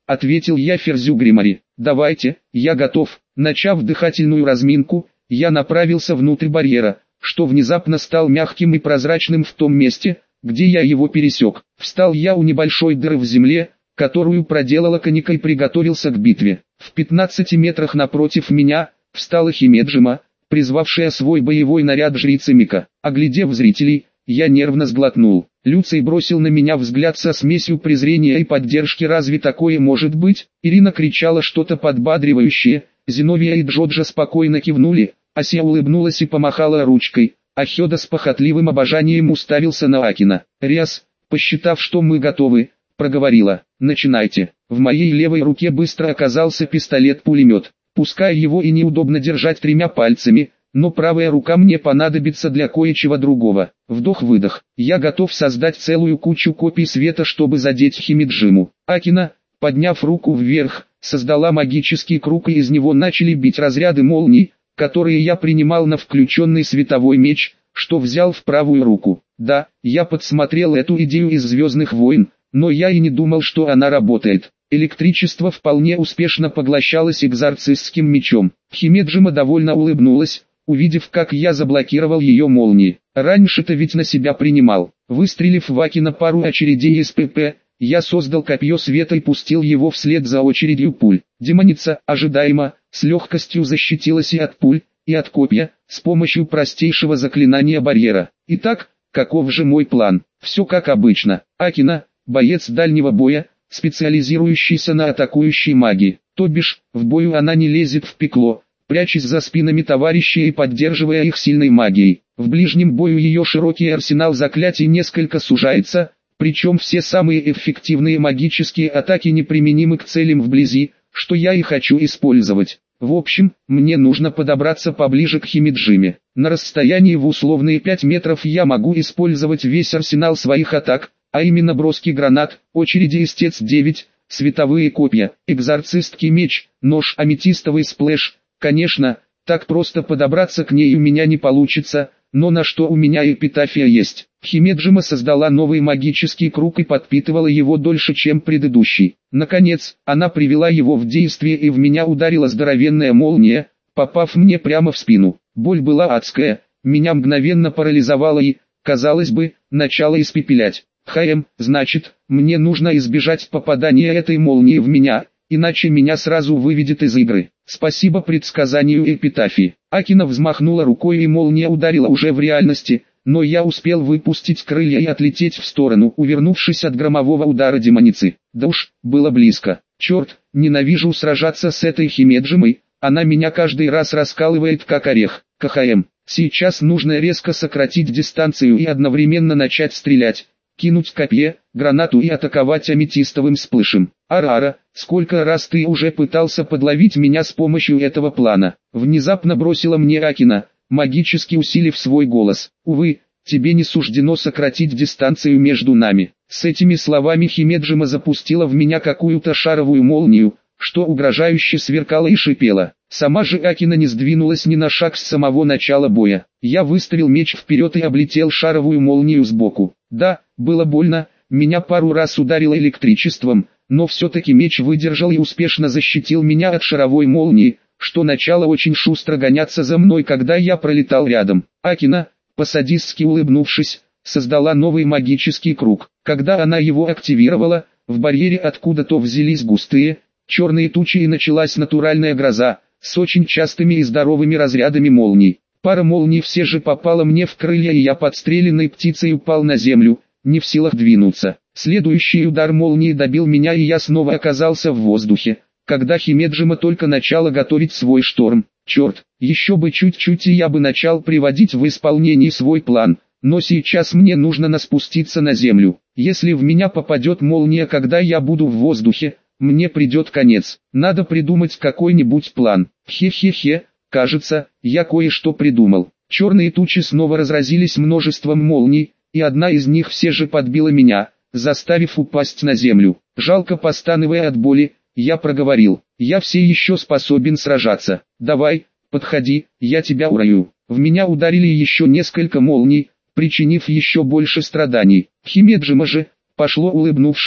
ответил я Ферзю Гримари. Давайте, я готов. Начав дыхательную разминку, я направился внутрь барьера, что внезапно стал мягким и прозрачным в том месте, где я его пересек. Встал я у небольшой дыры в земле, которую проделала Каника, и приготовился к битве. В пятнадцати метрах напротив меня встала Химеджима, призвавшая свой боевой наряд жрицы Мика. Оглядев зрителей, я нервно сглотнул. Люций бросил на меня взгляд со смесью презрения и поддержки. Разве такое может быть? Ирина кричала что-то подбадривающее, Зиновия и Джоджа спокойно кивнули, Ася улыбнулась и помахала ручкой, а Хёда с похотливым обожанием уставился на Акина. Риас, посчитав, что мы готовы, проговорила: «Начинайте». В моей левой руке быстро оказался пистолет-пулемет. Пускай его и неудобно держать тремя пальцами, но правая рука мне понадобится для кое-чего другого. Вдох-выдох. Я готов создать целую кучу копий света, чтобы задеть Химеджиму. Акина, подняв руку вверх, создала магический круг, и из него начали бить разряды молний, которые я принимал на включенный световой меч, что взял в правую руку. Да, я подсмотрел эту идею из «Звездных войн», но я и не думал, что она работает. Электричество вполне успешно поглощалось экзорцистским мечом. Химеджима довольно улыбнулась, увидев, как я заблокировал ее молнии. Раньше-то ведь на себя принимал. Выстрелив в Акина пару очередей из ПП, я создал копье света и пустил его вслед за очередью пуль. Демоница, ожидаемо, с легкостью защитилась и от пуль, и от копья, с помощью простейшего заклинания барьера. Итак, каков же мой план? Все как обычно. Акина, боец дальнего боя, специализирующийся на атакующей магии. То бишь, в бою она не лезет в пекло, прячась за спинами товарищей и поддерживая их сильной магией. В ближнем бою ее широкий арсенал заклятий несколько сужается, причем все самые эффективные магические атаки неприменимы к целям вблизи, что я и хочу использовать. В общем, мне нужно подобраться поближе к Химеджиме. На расстоянии в условные пять метров я могу использовать весь арсенал своих атак, а именно броски гранат, очереди истец девять, световые копья, экзорцистский меч, нож, аметистовый сплэш. Конечно, так просто подобраться к ней у меня не получится, но на что у меня эпитафия есть. Химеджима создала новый магический круг и подпитывала его дольше, чем предыдущий. Наконец, она привела его в действие, и в меня ударила здоровенная молния, попав мне прямо в спину. Боль была адская, меня мгновенно парализовало и, казалось бы, начало испепелять. Хм, значит, мне нужно избежать попадания этой молнии в меня, иначе меня сразу выведет из игры. Спасибо предсказанию эпитафии. Акина взмахнула рукой, и молния ударила уже в реальности, но я успел выпустить крылья и отлететь в сторону, увернувшись от громового удара демоницы. Да уж, было близко. Черт, ненавижу сражаться с этой Химеджимой, она меня каждый раз раскалывает как орех. КХМ, сейчас нужно резко сократить дистанцию и одновременно начать стрелять, кинуть копье, гранату и атаковать аметистовым сплэшем. Арара, сколько раз ты уже пытался подловить меня с помощью этого плана? Внезапно бросила мне Акина, магически усилив свой голос. Увы, тебе не суждено сократить дистанцию между нами. С этими словами Химеджима запустила в меня какую-то шаровую молнию, что угрожающе сверкала и шипела. Сама же Акина не сдвинулась ни на шаг с самого начала боя. Я выставил меч вперед и облетел шаровую молнию сбоку. Да, было больно, меня пару раз ударило электричеством, но все-таки меч выдержал и успешно защитил меня от шаровой молнии, что начало очень шустро гоняться за мной, когда я пролетал рядом. Акина, по-садистски улыбнувшись, создала новый магический круг. Когда она его активировала, в барьере откуда-то взялись густые, черные тучи, и началась натуральная гроза, с очень частыми и здоровыми разрядами молний. Пара молний все же попала мне в крылья, и я подстреленной птицей упал на землю, не в силах двинуться. Следующий удар молнии добил меня, и я снова оказался в воздухе, когда Химеджима только начала готовить свой шторм. Черт, еще бы чуть-чуть, и я бы начал приводить в исполнение свой план, но сейчас мне нужно наспуститься на землю. Если в меня попадет молния, когда я буду в воздухе, мне придет конец. Надо придумать какой-нибудь план. Хе-хе-хе, кажется, я кое-что придумал. Черные тучи снова разразились множеством молний, и одна из них все же подбила меня, заставив упасть на землю. Жалко постановая от боли, я проговорил: я все еще способен сражаться. Давай, подходи, я тебя урою. В меня ударили еще несколько молний, причинив еще больше страданий. Химеджима же, пошло улыбнувшись,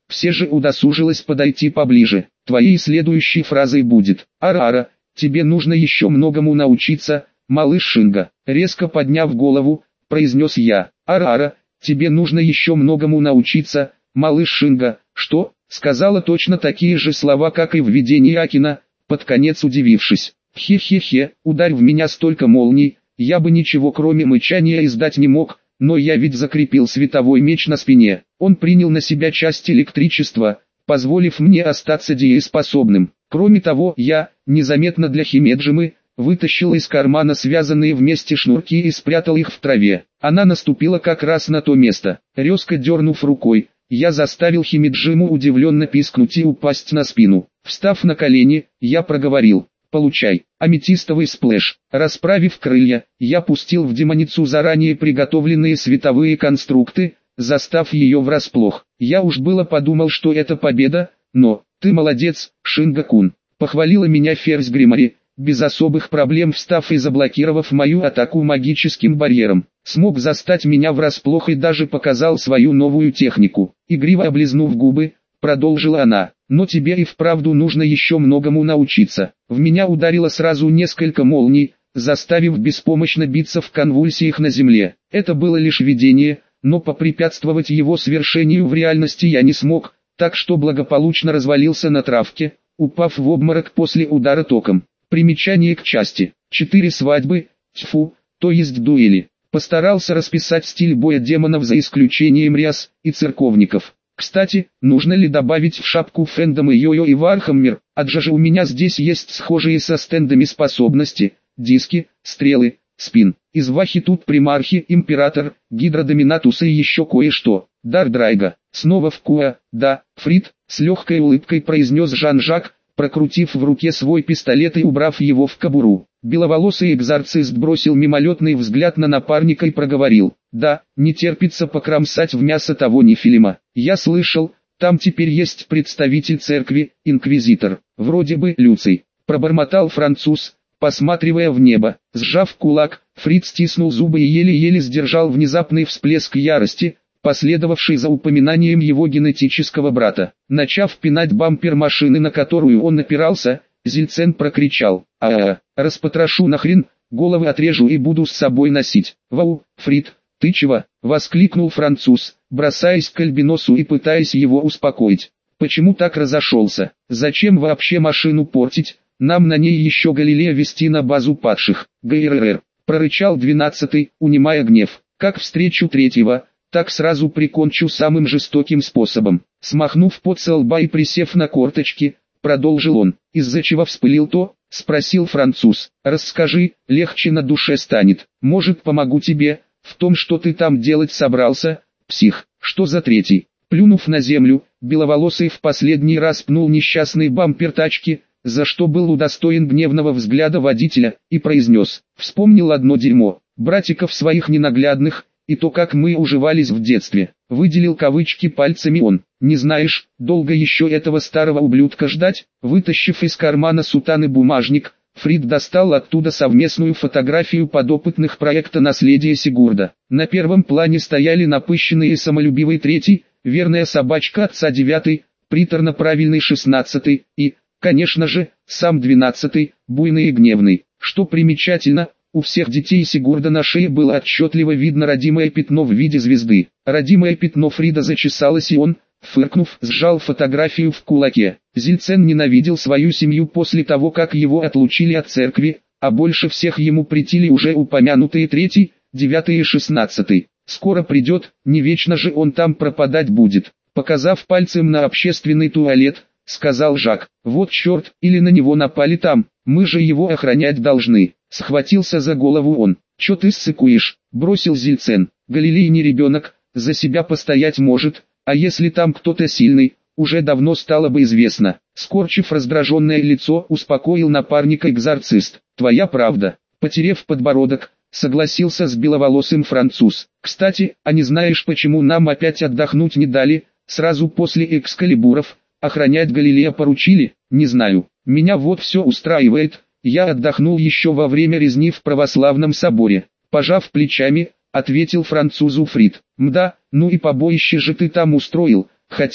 все же удосужилась подойти поближе. Твоей следующей фразой будет: «Ара-ара, тебе нужно еще многому научиться, малыш Шинга». Резко подняв голову, произнес я: «Ара-ара, тебе нужно еще многому научиться, малыш Шинга». «Что?» Сказала точно такие же слова, как и в видении Акина, под конец удивившись. «Хе-хе-хе, ударь в меня столько молний, я бы ничего кроме мычания издать не мог, но я ведь закрепил световой меч на спине». Он принял на себя часть электричества, позволив мне остаться дееспособным. Кроме того, я, незаметно для Химеджимы, вытащил из кармана связанные вместе шнурки и спрятал их в траве. Она наступила как раз на то место. Резко дернув рукой, я заставил Химеджиму удивленно пискнуть и упасть на спину. Встав на колени, я проговорил: «Получай». Аметистовый сплэш. Расправив крылья, я пустил в демоницу заранее приготовленные световые конструкты, застав ее врасплох. Я уж было подумал, что это победа, но «ты молодец, Шинга-кун», похвалила меня Ферзь Гримари, без особых проблем встав и заблокировав мою атаку магическим барьером. Смог застать меня врасплох и даже показал свою новую технику. Игриво облизнув губы, продолжила она: «Но тебе и вправду нужно еще многому научиться». В меня ударило сразу несколько молний, заставив беспомощно биться в конвульсиях на земле. Это было лишь видение, но попрепятствовать его свершению в реальности я не смог, так что благополучно развалился на травке, упав в обморок после удара током. Примечание к части. Четыре свадьбы, тьфу, то есть дуэли. Постарался расписать стиль боя демонов за исключением ряс и церковников. Кстати, нужно ли добавить в шапку Фэндом и Йо-Йо и Вархаммер, адже же у меня здесь есть схожие со стендами способности, диски, стрелы, спин. Из Вахи тут примархи, император, гидродоминатуса и еще кое-что. Дар Драйга. Снова в Куа, да, Фрид, с легкой улыбкой произнес Жан-Жак, прокрутив в руке свой пистолет и убрав его в кобуру. Беловолосый экзорцист бросил мимолетный взгляд на напарника и проговорил: «Да, не терпится покромсать в мясо того нефилима. Я слышал, там теперь есть представитель церкви, инквизитор, вроде бы Люций», пробормотал француз, посматривая в небо. Сжав кулак, Фрид стиснул зубы и еле-еле сдержал внезапный всплеск ярости, последовавший за упоминанием его генетического брата. Начав пинать бампер машины, на которую он опирался, Зильцен прокричал: «А-а-а, распотрошу нахрен, головы отрежу и буду с собой носить». «Вау, Фрид, ты чего?» — воскликнул француз, бросаясь к Альбиносу и пытаясь его успокоить. «Почему так разошелся? Зачем вообще машину портить? Нам на ней еще Галилея везти на базу падших». «ГРР», — прорычал двенадцатый, унимая гнев. «Как встречу третьего, так сразу прикончу самым жестоким способом». Смахнув пот со лба и присев на корточки, продолжил он. «Из-за чего вспылил то?» — спросил француз. «Расскажи, легче на душе станет. Может, помогу тебе в том, что ты там делать собрался, псих?» «Что за третий?» Плюнув на землю, Беловолосый в последний раз пнул несчастный бампер тачки, за что был удостоен гневного взгляда водителя, и произнес: «Вспомнил одно дерьмо, братиков своих ненаглядных, и то, как мы уживались в детстве». Выделил кавычки пальцами он. «Не знаешь, долго еще этого старого ублюдка ждать?» Вытащив из кармана сутаны бумажник, Фрид достал оттуда совместную фотографию подопытных проекта «Наследие Сигурда». На первом плане стояли напыщенный и самолюбивый третий, верная собачка отца девятый, приторно-правильный шестнадцатый и, конечно же, сам двенадцатый, буйный и гневный. Что примечательно, у всех детей Сигурда на шее было отчетливо видно родимое пятно в виде звезды. Родимое пятно Фрида зачесалось, и он, фыркнув, сжал фотографию в кулаке. Зильцен ненавидел свою семью после того, как его отлучили от церкви, а больше всех ему претили уже упомянутые третий, девятый и шестнадцатый. «Скоро придет, не вечно же он там пропадать будет», показав пальцем на общественный туалет, сказал Жак. «Вот черт, или на него напали там, мы же его охранять должны». Схватился за голову он. «Чё ты ссыкуешь?» — бросил Зильцен. «Галилей не ребенок, за себя постоять может, а если там кто-то сильный, уже давно стало бы известно». Скорчив раздраженное лицо, успокоил напарника экзорцист. «Твоя правда». Потерев подбородок, согласился с беловолосым француз. «Кстати, а не знаешь, почему нам опять отдохнуть не дали, сразу после экскалибуров, охранять Галилея поручили?» «Не знаю, меня вот все устраивает, я отдохнул еще во время резни в православном соборе». Пожав плечами, ответил французу Фрид. «Мда, ну и побоище же ты там устроил, хотя,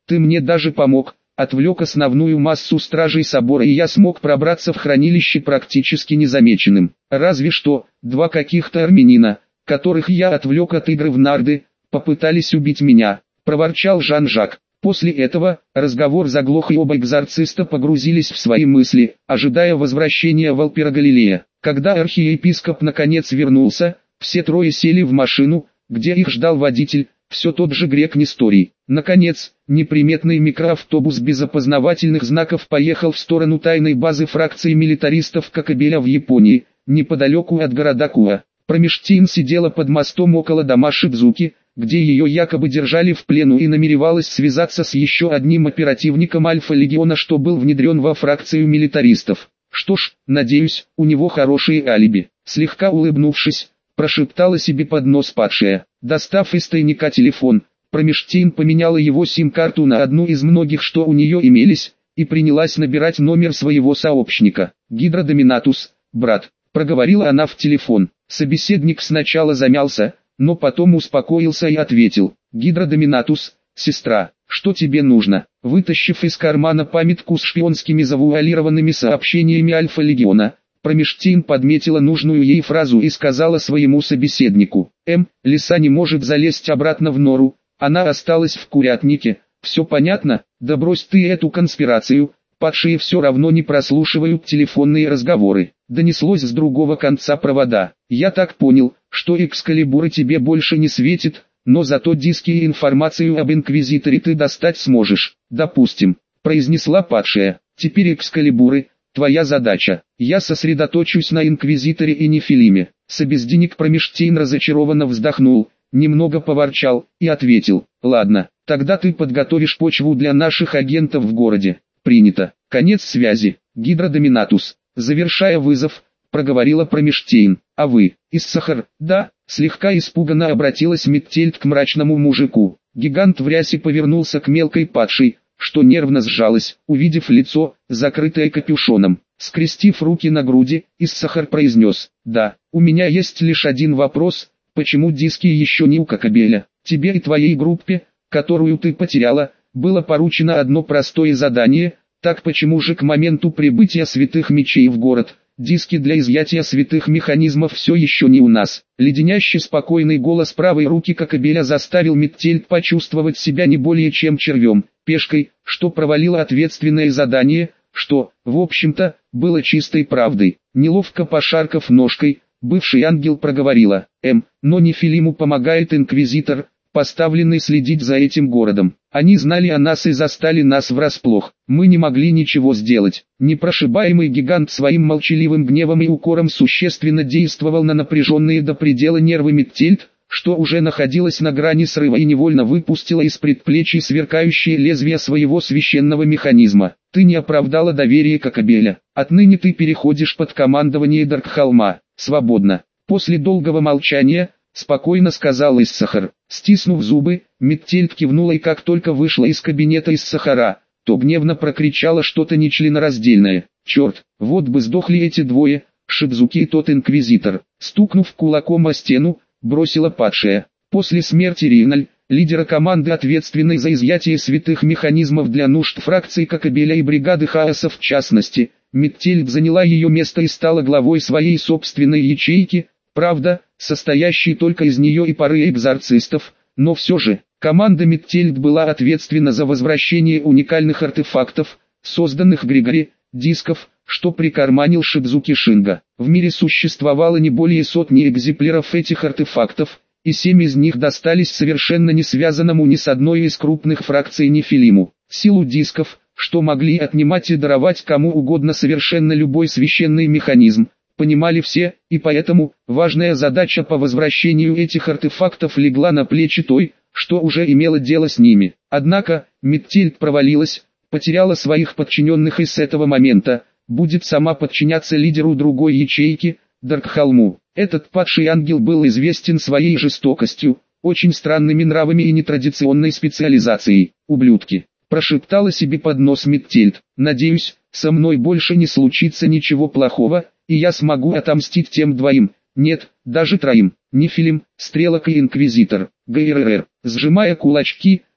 Ты мне даже помог, отвлек основную массу стражей собора, и я смог пробраться в хранилище практически незамеченным. Разве что, два каких-то армянина, которых я отвлек от игры в нарды, попытались убить меня, проворчал Жан-Жак. После этого, разговор заглох, и оба экзорциста погрузились в свои мысли, ожидая возвращения Валпира Галилея. Когда архиепископ наконец вернулся, все трое сели в машину, где их ждал водитель, все тот же грек Несторий. Наконец, неприметный микроавтобус без опознавательных знаков поехал в сторону тайной базы фракции милитаристов Кокабеля в Японии, неподалеку от города Куа. Промештин сидела под мостом около дома Шидзуки, где ее якобы держали в плену, и намеревалась связаться с еще одним оперативником Альфа-легиона, что был внедрен во фракцию милитаристов. Что ж, надеюсь, у него хорошие алиби. Слегка улыбнувшись, прошептала себе под нос падшая. Достав из тайника телефон, Промештин поменяла его сим-карту на одну из многих, что у нее имелись, и принялась набирать номер своего сообщника. «Гидродоминатус, брат», — проговорила она в телефон. Собеседник сначала замялся, но потом успокоился и ответил: «Гидродоминатус, сестра, что тебе нужно?» Вытащив из кармана памятку с шпионскими завуалированными сообщениями Альфа-легиона, Промештин подметила нужную ей фразу и сказала своему собеседнику: «М, лиса не может залезть обратно в нору, она осталась в курятнике, все понятно? Да брось ты эту конспирацию, падшие все равно не прослушивают телефонные разговоры». Донеслось с другого конца провода. «Я так понял, что Экскалибуры тебе больше не светит, но зато диски и информацию об Инквизиторе ты достать сможешь». «Допустим», — произнесла падшая. «Теперь Экскалибуры, твоя задача. Я сосредоточусь на Инквизиторе и Нефилиме». Собеседник Промештин разочарованно вздохнул, немного поворчал и ответил: «Ладно, тогда ты подготовишь почву для наших агентов в городе». «Принято. Конец связи. Гидродоминатус». Завершая вызов, проговорила Промештин. «А вы, Иссахар?» «Да», слегка испуганно обратилась Миттельд к мрачному мужику. Гигант в рясе повернулся к мелкой падшей, что нервно сжалась, увидев лицо, закрытое капюшоном. Скрестив руки на груди, Иссахар произнес: «Да, у меня есть лишь один вопрос: почему диски еще не у Кокабеля? Тебе и твоей группе, которую ты потеряла, было поручено одно простое задание, так почему же к моменту прибытия святых мечей в город, диски для изъятия святых механизмов все еще не у нас?» Леденящий спокойный голос правой руки Кокабеля заставил Миттельд почувствовать себя не более чем червем, пешкой, что провалило ответственное задание, что, в общем-то, было чистой правдой. Неловко пошаркав ножкой, бывший ангел проговорила: «Эм, но Нефилиму помогает Инквизитор, поставленный следить за этим городом. Они знали о нас и застали нас врасплох. Мы не могли ничего сделать». Непрошибаемый гигант своим молчаливым гневом и укором существенно действовал на напряженные до предела нервы Миттельд, что уже находилась на грани срыва и невольно выпустила из предплечий сверкающее лезвие своего священного механизма. «Ты не оправдала доверие Кокабеля. Отныне ты переходишь под командование Даркхолма. Свободно». После долгого молчания, спокойно сказал Иссахар. Стиснув зубы, Миттельд кивнула, и как только вышла из кабинета Иссахара, то гневно прокричала что-то нечленораздельное. «Черт, вот бы сдохли эти двое, Шидзуки и тот Инквизитор!» Стукнув кулаком о стену, бросила падшая. После смерти Риналь, лидера команды, ответственной за изъятие святых механизмов для нужд фракций Кокабеля и бригады Хаоса в частности, Миттельд заняла ее место и стала главой своей собственной ячейки, правда, состоящей только из нее и пары экзорцистов, но все же, команда Миттельд была ответственна за возвращение уникальных артефактов, созданных Григори, дисков, что прикарманил Шидзуки Шинга. В мире существовало не более сотни экземпляров этих артефактов, и семь из них достались совершенно не связанному ни с одной из крупных фракций Нефилиму. Силу дисков, что могли отнимать и даровать кому угодно совершенно любой священный механизм, понимали все, и поэтому важная задача по возвращению этих артефактов легла на плечи той, что уже имела дело с ними. Однако, Миттельд провалилась, потеряла своих подчиненных и с этого момента будет сама подчиняться лидеру другой ячейки, Даркхолму. Этот падший ангел был известен своей жестокостью, очень странными нравами и нетрадиционной специализацией. «Ублюдки», — прошептала себе под нос Миттельд. «Надеюсь, со мной больше не случится ничего плохого, и я смогу отомстить тем двоим, нет, даже троим, Нефилим, Стрелок и Инквизитор». ГРР. Сжимая кулачки,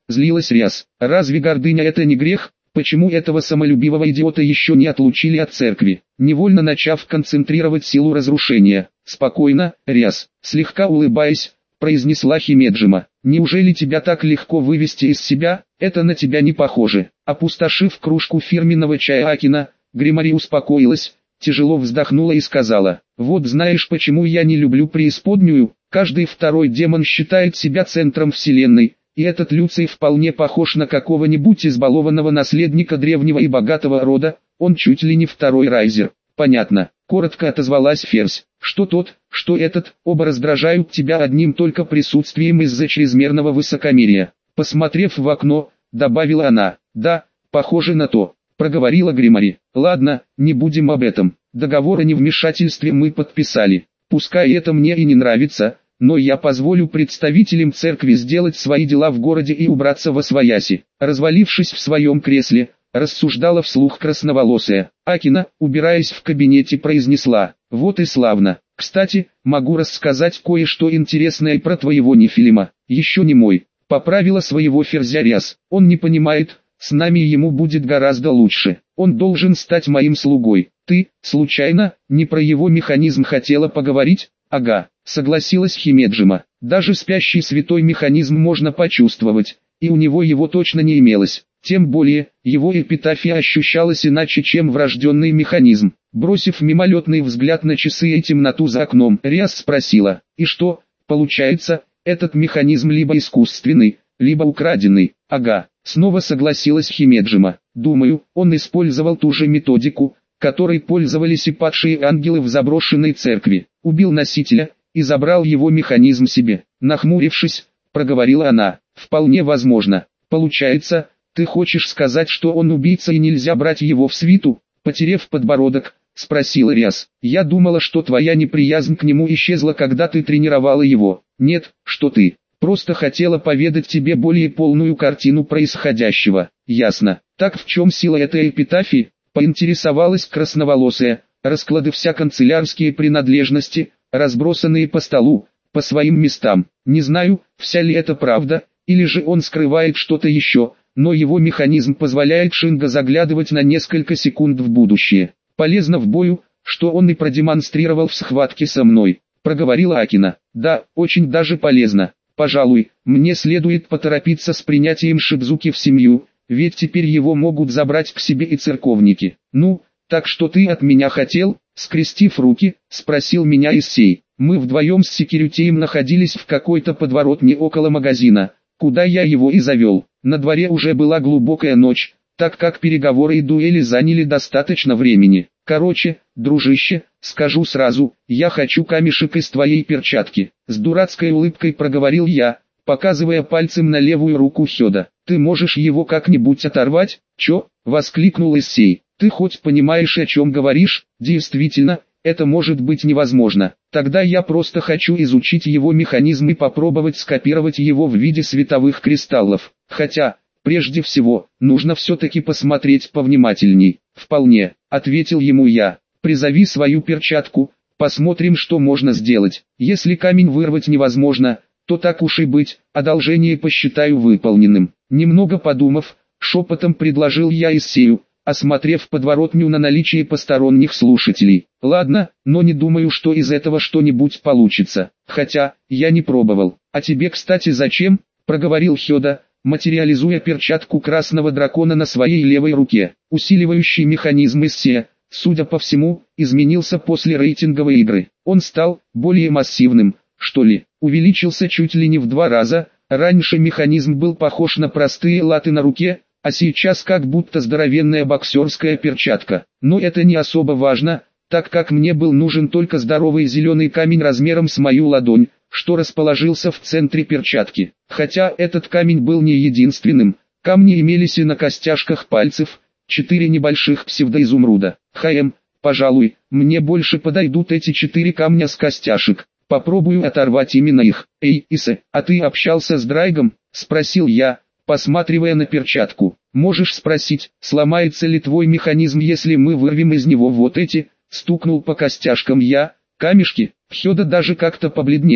злилась Ряс. Разве гордыня это не грех? Почему этого самолюбивого идиота еще не отлучили от церкви, невольно начав концентрировать силу разрушения? Спокойно, Ряс, слегка улыбаясь, произнесла Химеджима. Неужели тебя так легко вывести из себя? Это на тебя не похоже. Опустошив кружку фирменного чая Акина, Гримари успокоилась, тяжело вздохнула и сказала: вот знаешь, почему я не люблю преисподнюю? Каждый второй демон считает себя центром вселенной, и этот Люций вполне похож на какого-нибудь избалованного наследника древнего и богатого рода, он чуть ли не второй райзер. Понятно, коротко отозвалась Ферзь. Что тот, что этот, оба раздражают тебя одним только присутствием из-за чрезмерного высокомерия. Посмотрев в окно, добавила она. Да, похоже на то, проговорила Гримари. Ладно, не будем об этом. Договор о невмешательстве мы подписали. Пускай это мне и не нравится, но я позволю представителям церкви сделать свои дела в городе и убраться восвояси. Развалившись в своем кресле, рассуждала вслух красноволосая. Акина, убираясь в кабинете, произнесла: вот и славно. Кстати, могу рассказать кое-что интересное про твоего Нефилима. Еще не мой. Поправила своего Ферзя Ряс. Он не понимает, с нами ему будет гораздо лучше. Он должен стать моим слугой. Ты, случайно, не про его механизм хотела поговорить? Ага, согласилась Химеджима. Даже спящий святой механизм можно почувствовать, и у него его точно не имелось. Тем более, его эпитафия ощущалась иначе, чем врожденный механизм. Бросив мимолетный взгляд на часы и темноту за окном, Ряс спросила: и что, получается, этот механизм либо искусственный, либо украденный? Ага, снова согласилась Химеджима. Думаю, он использовал ту же методику, которой пользовались и падшие ангелы в заброшенной церкви. Убил носителя и забрал его механизм себе. Нахмурившись, проговорила она: вполне возможно. Получается, ты хочешь сказать, что он убийца и нельзя брать его в свиту? Потерев подбородок, спросила Ряс. Я думала, что твоя неприязнь к нему исчезла, когда ты тренировала его. Нет, что ты. Просто хотела поведать тебе более полную картину происходящего. Ясно. Так в чем сила этой эпитафии? Поинтересовалась красноволосая. Расклады вся канцелярские принадлежности, разбросанные по столу, по своим местам. Не знаю, вся ли это правда, или же он скрывает что-то еще, но его механизм позволяет Шинго заглядывать на несколько секунд в будущее. Полезно в бою, что он и продемонстрировал в схватке со мной, проговорила Акина. Да, очень даже полезно. Пожалуй, мне следует поторопиться с принятием Шидзуки в семью, ведь теперь его могут забрать к себе и церковники. Ну, так что ты от меня хотел? Скрестив руки, спросил меня Issей. Мы вдвоем с Секирютеем находились в какой-то подворотне около магазина, куда я его и завел. На дворе уже была глубокая ночь, так как переговоры и дуэли заняли достаточно времени. Короче, дружище, скажу сразу, я хочу камешек из твоей перчатки. С дурацкой улыбкой проговорил я, показывая пальцем на левую руку Хёда. Ты можешь его как-нибудь оторвать? Чё? Воскликнул Issей. Ты хоть понимаешь, о чем говоришь? Действительно, это может быть невозможно. Тогда я просто хочу изучить его механизм и попробовать скопировать его в виде световых кристаллов. Хотя, прежде всего, нужно все-таки посмотреть повнимательней. Вполне, ответил ему я. Призови свою перчатку, посмотрим, что можно сделать. Если камень вырвать невозможно, то так уж и быть, одолжение посчитаю выполненным. Немного подумав, шепотом предложил я Issею, осмотрев подворотню на наличие посторонних слушателей. Ладно, но не думаю, что из этого что-нибудь получится. Хотя, я не пробовал. А тебе, кстати, зачем? Проговорил Хёда, материализуя перчатку красного дракона на своей левой руке. Усиливающий механизм Issея, судя по всему, изменился после рейтинговой игры. Он стал более массивным, что ли, увеличился чуть ли не в два раза. Раньше механизм был похож на простые латы на руке, а сейчас как будто здоровенная боксерская перчатка. Но это не особо важно, так как мне был нужен только здоровый зеленый камень размером с мою ладонь, что расположился в центре перчатки. Хотя этот камень был не единственным, камни имелись и на костяшках пальцев, четыре небольших псевдоизумруда. Хм, пожалуй, мне больше подойдут эти четыре камня с костяшек. Попробую оторвать именно их. Эй, Иссе, а ты общался с Драйгом? Спросил я, посматривая на перчатку. Можешь спросить, сломается ли твой механизм, если мы вырвем из него вот эти, стукнул по костяшкам я, камешки. Хёда даже как-то побледнел,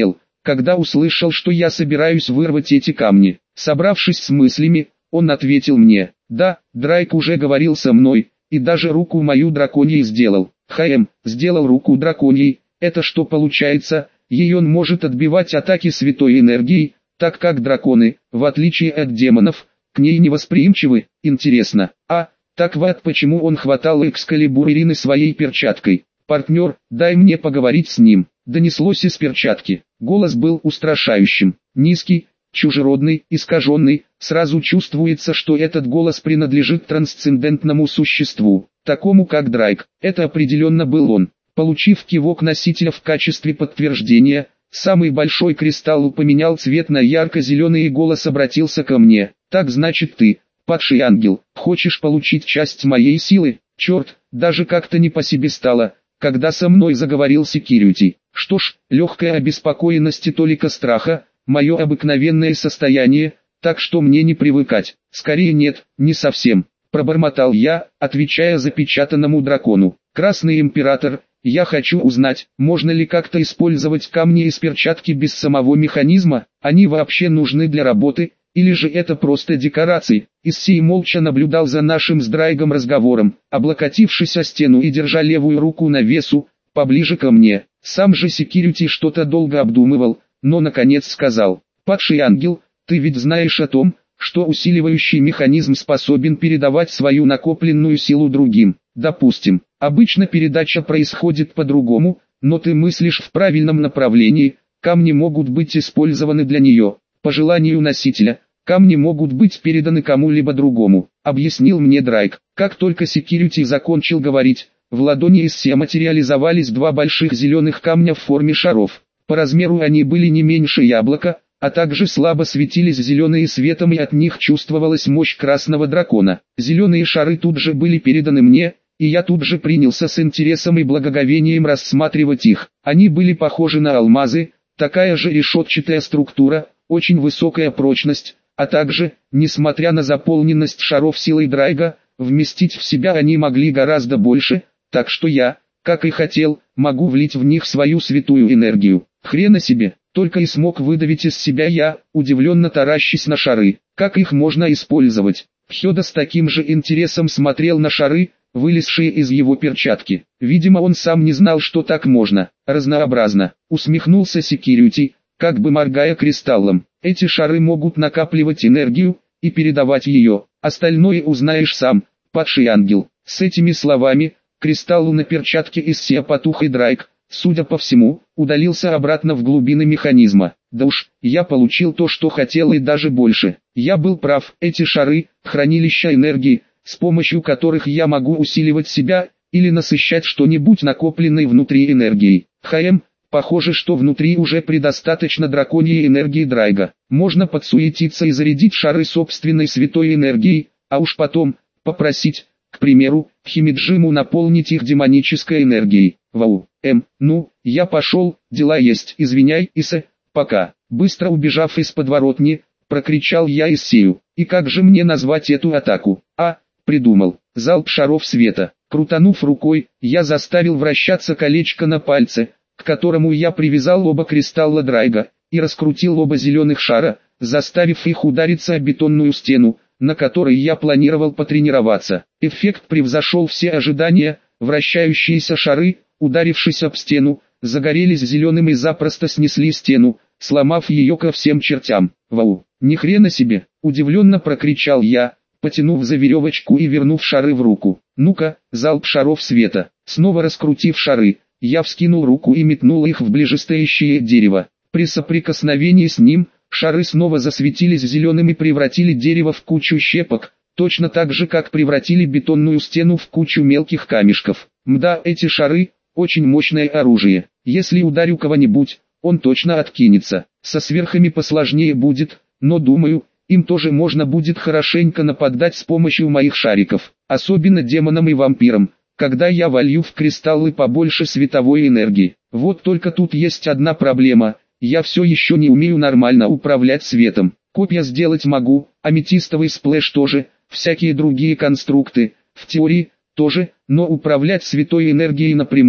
когда услышал, что я собираюсь вырвать эти камни. Собравшись с мыслями, он ответил мне: «Да, Драйк уже говорил со мной, и даже руку мою драконьей сделал». «Хм, сделал руку драконьей, это что получается? Ее он может отбивать атаки святой энергией, так как драконы, в отличие от демонов, к ней невосприимчивы. Интересно, а, так вот почему он хватал Экскалибур Ирины своей перчаткой. Партнер, дай мне поговорить с ним». Донеслось из перчатки. Голос был устрашающим, низкий, чужеродный, искаженный. Сразу чувствуется, что этот голос принадлежит трансцендентному существу, такому как Драйк. Это определенно был он. Получив кивок носителя в качестве подтверждения, самый большой кристалл поменял цвет на ярко-зеленый, и голос обратился ко мне. «Так значит ты, падший ангел, хочешь получить часть моей силы?» Черт, даже как-то не по себе стало, когда со мной заговорил Секьюрити. Что ж, легкая обеспокоенность и толика страха, мое обыкновенное состояние, так что мне не привыкать. Скорее нет, не совсем, пробормотал я, отвечая запечатанному дракону. «Красный император, я хочу узнать, можно ли как-то использовать камни из перчатки без самого механизма, они вообще нужны для работы, или же это просто декорации?» Иссей молча наблюдал за нашим с Драйгом разговором, облокотившись о стену и держа левую руку на весу, поближе ко мне. Сам же Секьюрити что-то долго обдумывал, но наконец сказал: «Падший ангел, ты ведь знаешь о том, что усиливающий механизм способен передавать свою накопленную силу другим. Допустим, обычно передача происходит по-другому, но ты мыслишь в правильном направлении, камни могут быть использованы для нее. По желанию носителя, камни могут быть переданы кому-либо другому», объяснил мне Драйк. Как только Секьюрити закончил говорить, в ладони Иссея материализовались два больших зеленых камня в форме шаров. По размеру они были не меньше яблока, а также слабо светились зеленые светом, и от них чувствовалась мощь красного дракона. Зеленые шары тут же были переданы мне, и я тут же принялся с интересом и благоговением рассматривать их. Они были похожи на алмазы, такая же решетчатая структура, очень высокая прочность, а также, несмотря на заполненность шаров силой Драйга, вместить в себя они могли гораздо больше, так что я, как и хотел, могу влить в них свою святую энергию. Хрена себе, только и смог выдавить из себя я, удивленно таращась на шары. Как их можно использовать? Хёда с таким же интересом смотрел на шары, вылезшие из его перчатки. Видимо, он сам не знал, что так можно. Разнообразно, усмехнулся Секьюрити, как бы моргая кристаллом. Эти шары могут накапливать энергию и передавать ее. Остальное узнаешь сам, падший ангел. С этими словами, кристаллу на перчатке Иссея потух, и Драйк, судя по всему, удалился обратно в глубины механизма. Да уж, я получил то, что хотел, и даже больше. Я был прав, эти шары – хранилища энергии, с помощью которых я могу усиливать себя, или насыщать что-нибудь накопленной внутри энергией. Хм, похоже, что внутри уже предостаточно драконьей энергии Драйга. Можно подсуетиться и зарядить шары собственной святой энергией, а уж потом, попросить, к примеру, Химиджиму наполнить их демонической энергией. Вау, эм, ну, я пошел, дела есть, извиняй, Исе, пока. Быстро убежав из подворотни, прокричал я Иссею. И как же мне назвать эту атаку? А, придумал, залп шаров света. Крутанув рукой, я заставил вращаться колечко на пальце, к которому я привязал оба кристалла Драйга, и раскрутил оба зеленых шара, заставив их удариться о бетонную стену, на которой я планировал потренироваться. Эффект превзошел все ожидания, вращающиеся шары, ударившись об стену, загорелись зеленым и запросто снесли стену, сломав ее ко всем чертям. «Вау, ни хрена себе!» – удивленно прокричал я, потянув за веревочку и вернув шары в руку. «Ну-ка, залп шаров света!» Снова раскрутив шары, я вскинул руку и метнул их в ближестоящее дерево. При соприкосновении с ним, шары снова засветились зеленым и превратили дерево в кучу щепок, точно так же, как превратили бетонную стену в кучу мелких камешков. Мда, эти шары – очень мощное оружие. Если ударю кого-нибудь, он точно откинется. Со сверхами посложнее будет, но думаю, им тоже можно будет хорошенько нападать с помощью моих шариков. Особенно демонам и вампирам, когда я волью в кристаллы побольше световой энергии. Вот только тут есть одна проблема – я все еще не умею нормально управлять светом. Копья сделать могу, аметистовый сплэш тоже, всякие другие конструкты, в теории, тоже, но управлять святой энергией напрямую,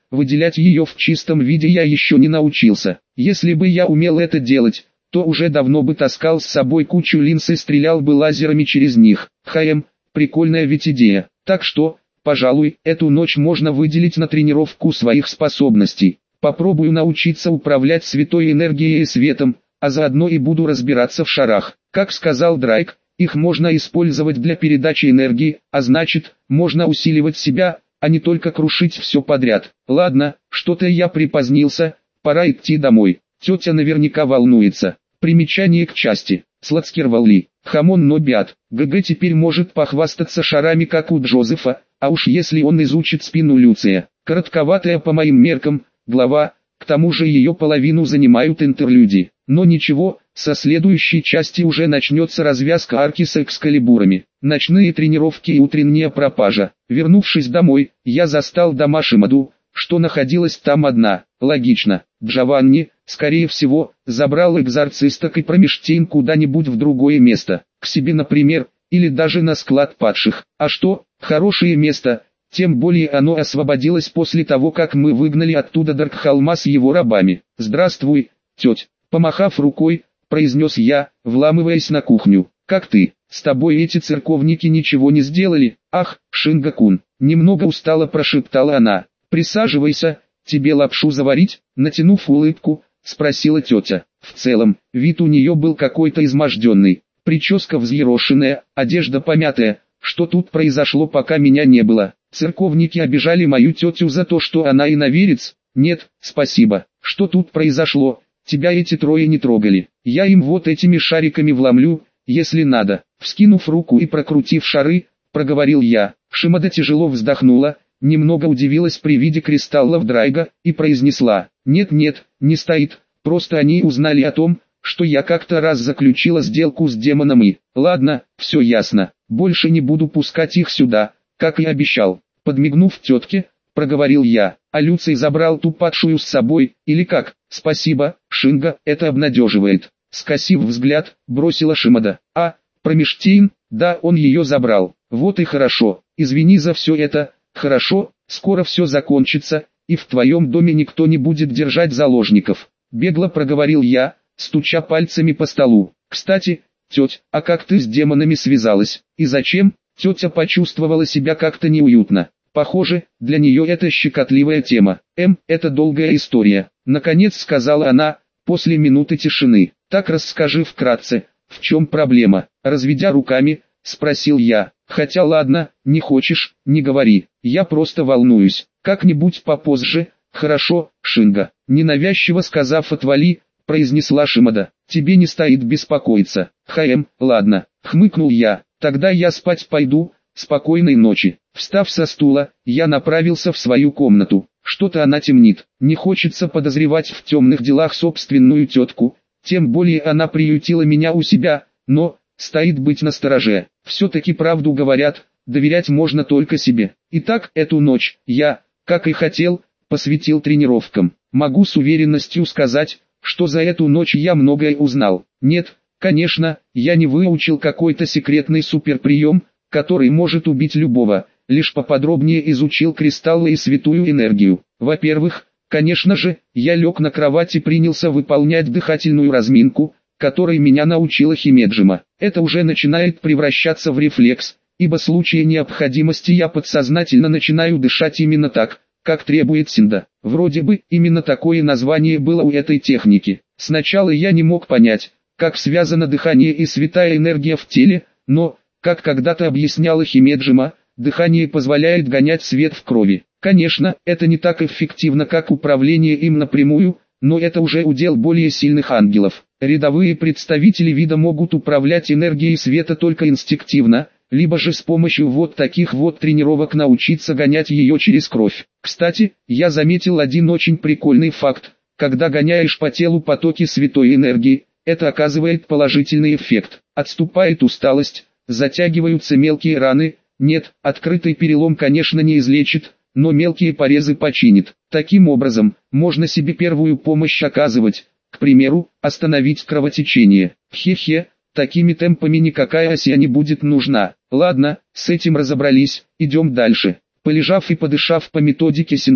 выделять ее в чистом виде я еще не научился. Если бы я умел это делать, то уже давно бы таскал с собой кучу линз и стрелял бы лазерами через них. Хм, прикольная ведь идея. Так что, пожалуй, эту ночь можно выделить на тренировку своих способностей. Попробую научиться управлять святой энергией и светом, а заодно и буду разбираться в шарах. Как сказал Драйк, их можно использовать для передачи энергии, а значит, можно усиливать себя, а не только крушить все подряд. Ладно, что-то я припозднился, пора идти домой. Тетя наверняка волнуется. Примечание к части. Слацкервалли. Хамон но бят. ГГ теперь может похвастаться шарами как у Джозефа, а уж если он изучит спину Люция. Коротковатая по моим меркам глава, к тому же ее половину занимают интерлюди. Но ничего, со следующей части уже начнется развязка арки с экскалибурами. Ночные тренировки и утренняя пропажа. Вернувшись домой, я застал дома Шимаду, что находилась там одна. Логично, Джованни, скорее всего, забрал экзорцисток и Промештейн куда-нибудь в другое место. К себе, например, или даже на склад падших. А что, хорошее место, тем более оно освободилось после того, как мы выгнали оттуда Даркхалма с его рабами. «Здравствуй, тетя», помахав рукой, произнес я, вламываясь на кухню. «Как ты? С тобой эти церковники ничего не сделали?» «Ах, Шинга-кун», немного устало прошептала она. «Присаживайся, тебе лапшу заварить?» Натянув улыбку, спросила тетя. В целом, вид у нее был какой-то изможденный. Прическа взъерошенная, одежда помятая. Что тут произошло, пока меня не было? Церковники обижали мою тетю за то, что она иноверец? Нет, спасибо. Что тут произошло? Тебя эти трое не трогали. Я им вот этими шариками вломлю, если надо. Вскинув руку и прокрутив шары, проговорил я. Шимада тяжело вздохнула, немного удивилась при виде кристаллов Драйга, и произнесла: «Нет-нет, не стоит, просто они узнали о том, что я как-то раз заключила сделку с демоном и... Ладно, все ясно, больше не буду пускать их сюда, как и обещал». Подмигнув тетке, проговорил я. «А Люций забрал ту падшую с собой, или как?» «Спасибо, Шинга, это обнадеживает». Скосив взгляд, бросила Шимада. «А, Промештейн, да, он ее забрал. Вот и хорошо, извини за все это. Хорошо, скоро все закончится, и в твоем доме никто не будет держать заложников». Бегло проговорил я, стуча пальцами по столу. «Кстати, тетя, а как ты с демонами связалась? И зачем?» Тетя почувствовала себя как-то неуютно. Похоже, для нее это щекотливая тема. «Эм, это долгая история», наконец сказала она, после минуты тишины. «Так расскажи вкратце, в чем проблема?» Разведя руками, спросил я. «Хотя ладно, не хочешь, не говори, я просто волнуюсь. Как-нибудь попозже, хорошо, Шинга?» Ненавязчиво сказав «отвали», произнесла Шимада. «Тебе не стоит беспокоиться». «Хм, ладно», хмыкнул я. «Тогда я спать пойду, спокойной ночи». Встав со стула, я направился в свою комнату. Что-то она темнит. Не хочется подозревать в темных делах собственную тетку, тем более она приютила меня у себя, но... стоит быть настороже. Все-таки правду говорят, доверять можно только себе. Итак, эту ночь я, как и хотел, посвятил тренировкам. Могу с уверенностью сказать, что за эту ночь я многое узнал. Нет, конечно, я не выучил какой-то секретный суперприем, который может убить любого, лишь поподробнее изучил кристаллы и святую энергию. Во-первых, конечно же, я лег на кровать и принялся выполнять дыхательную разминку, которой меня научила Химеджима. Это уже начинает превращаться в рефлекс, ибо в случае необходимости я подсознательно начинаю дышать именно так, как требует Синда. Вроде бы, именно такое название было у этой техники. Сначала я не мог понять, как связано дыхание и святая энергия в теле, но, как когда-то объясняла Химеджима, дыхание позволяет гонять свет в крови. Конечно, это не так эффективно, как управление им напрямую, но это уже удел более сильных ангелов. Рядовые представители вида могут управлять энергией света только инстинктивно, либо же с помощью вот таких вот тренировок научиться гонять ее через кровь. Кстати, я заметил один очень прикольный факт. Когда гоняешь по телу потоки святой энергии, это оказывает положительный эффект. Отступает усталость, затягиваются мелкие раны. Нет, открытый перелом, конечно, не излечит, но мелкие порезы починит. Таким образом, можно себе первую помощь оказывать, к примеру, остановить кровотечение. Хе-хе, такими темпами никакая Асия не будет нужна. Ладно, с этим разобрались, идем дальше. Полежав и подышав по методике Синда,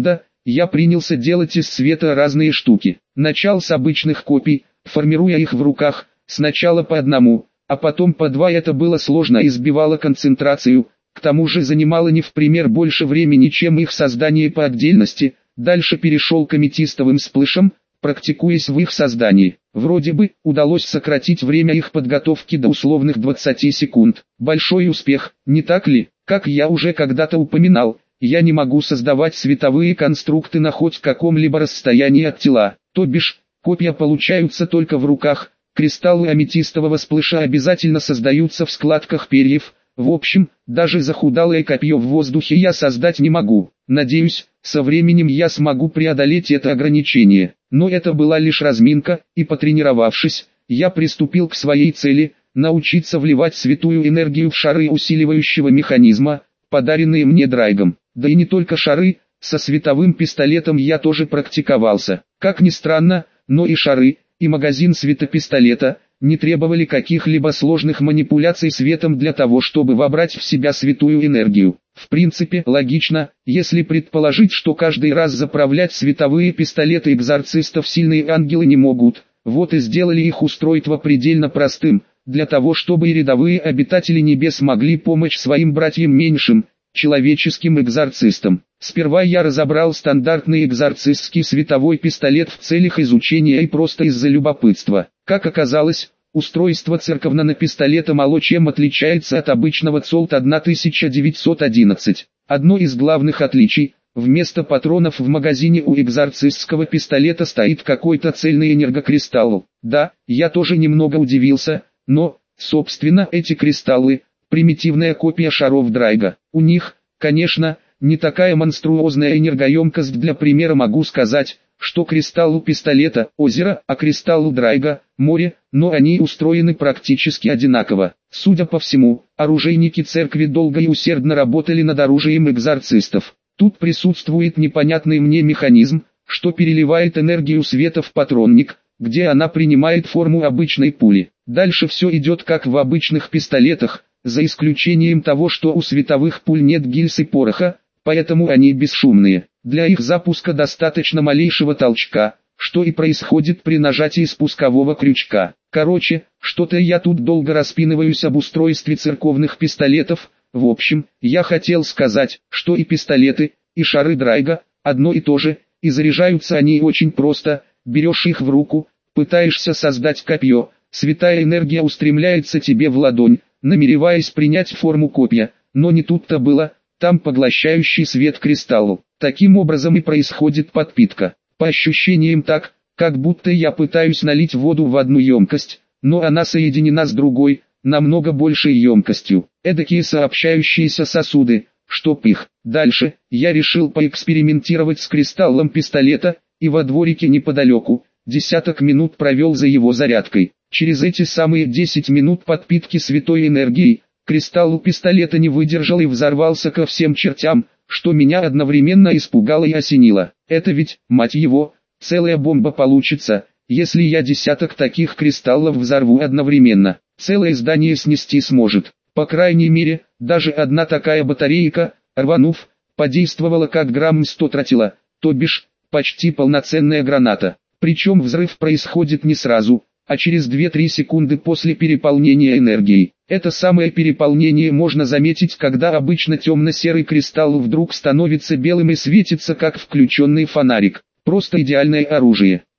я принялся делать из света разные штуки. Начал с обычных копий, формируя их в руках, сначала по одному, а потом по два. Это было сложно и сбивало концентрацию, к тому же занимало не в пример больше времени, чем их создание по отдельности. Дальше перешел к аметистовым всплышам, практикуясь в их создании. Вроде бы, удалось сократить время их подготовки до условных двадцати секунд. Большой успех, не так ли? Как я уже когда-то упоминал, я не могу создавать световые конструкты на хоть каком-либо расстоянии от тела, то бишь, копья получаются только в руках, кристаллы аметистового всплыша обязательно создаются в складках перьев. В общем, даже захудалое копье в воздухе я создать не могу. Надеюсь, со временем я смогу преодолеть это ограничение. Но это была лишь разминка, и потренировавшись, я приступил к своей цели – научиться вливать святую энергию в шары усиливающего механизма, подаренные мне Драйгом. Да и не только шары, со световым пистолетом я тоже практиковался. Как ни странно, но и шары, и магазин светопистолета не требовали каких-либо сложных манипуляций светом для того, чтобы вобрать в себя святую энергию. В принципе, логично, если предположить, что каждый раз заправлять световые пистолеты экзорцистов сильные ангелы не могут. Вот и сделали их устройство предельно простым, для того чтобы и рядовые обитатели небес могли помочь своим братьям меньшим, человеческим экзорцистам. Сперва я разобрал стандартный экзорцистский световой пистолет в целях изучения и просто из-за любопытства. Как оказалось, устройство церковного пистолета мало чем отличается от обычного Цолт тысяча девятьсот одиннадцать. Одно из главных отличий – вместо патронов в магазине у экзорцистского пистолета стоит какой-то цельный энергокристалл. Да, я тоже немного удивился, но, собственно, эти кристаллы – примитивная копия шаров Драйга. У них, конечно, не такая монструозная энергоемкость. Для примера могу сказать, что кристалл у пистолета – озеро, а кристалл у Драйга – море, но они устроены практически одинаково. Судя по всему, оружейники церкви долго и усердно работали над оружием экзорцистов. Тут присутствует непонятный мне механизм, что переливает энергию света в патронник, где она принимает форму обычной пули. Дальше все идет как в обычных пистолетах, за исключением того, что у световых пуль нет гильз и пороха, поэтому они бесшумные. Для их запуска достаточно малейшего толчка, что и происходит при нажатии спускового крючка. Короче, что-то я тут долго распинываюсь об устройстве церковных пистолетов. В общем, я хотел сказать, что и пистолеты, и шары Драйга одно и то же, и заряжаются они очень просто. Берешь их в руку, пытаешься создать копье, святая энергия устремляется тебе в ладонь, намереваясь принять форму копья, но не тут-то было, там поглощающий свет кристалл. Таким образом и происходит подпитка. По ощущениям так, как будто я пытаюсь налить воду в одну емкость, но она соединена с другой, намного большей емкостью. Эдакие сообщающиеся сосуды, чтоб их. Дальше, я решил поэкспериментировать с кристаллом пистолета, и во дворике неподалеку, десяток минут провел за его зарядкой. Через эти самые десять минут подпитки святой энергией, кристалл у пистолета не выдержал и взорвался ко всем чертям, что меня одновременно испугало и осенило. Это ведь, мать его, целая бомба получится, если я десяток таких кристаллов взорву одновременно. Целое здание снести сможет. По крайней мере, даже одна такая батарейка, рванув, подействовала как грамм сто тротила, то бишь, почти полноценная граната. Причем взрыв происходит не сразу, а через две-три секунды после переполнения энергией. Это самое переполнение можно заметить, когда обычно темно-серый кристалл вдруг становится белым и светится как включенный фонарик. Просто идеальное оружие.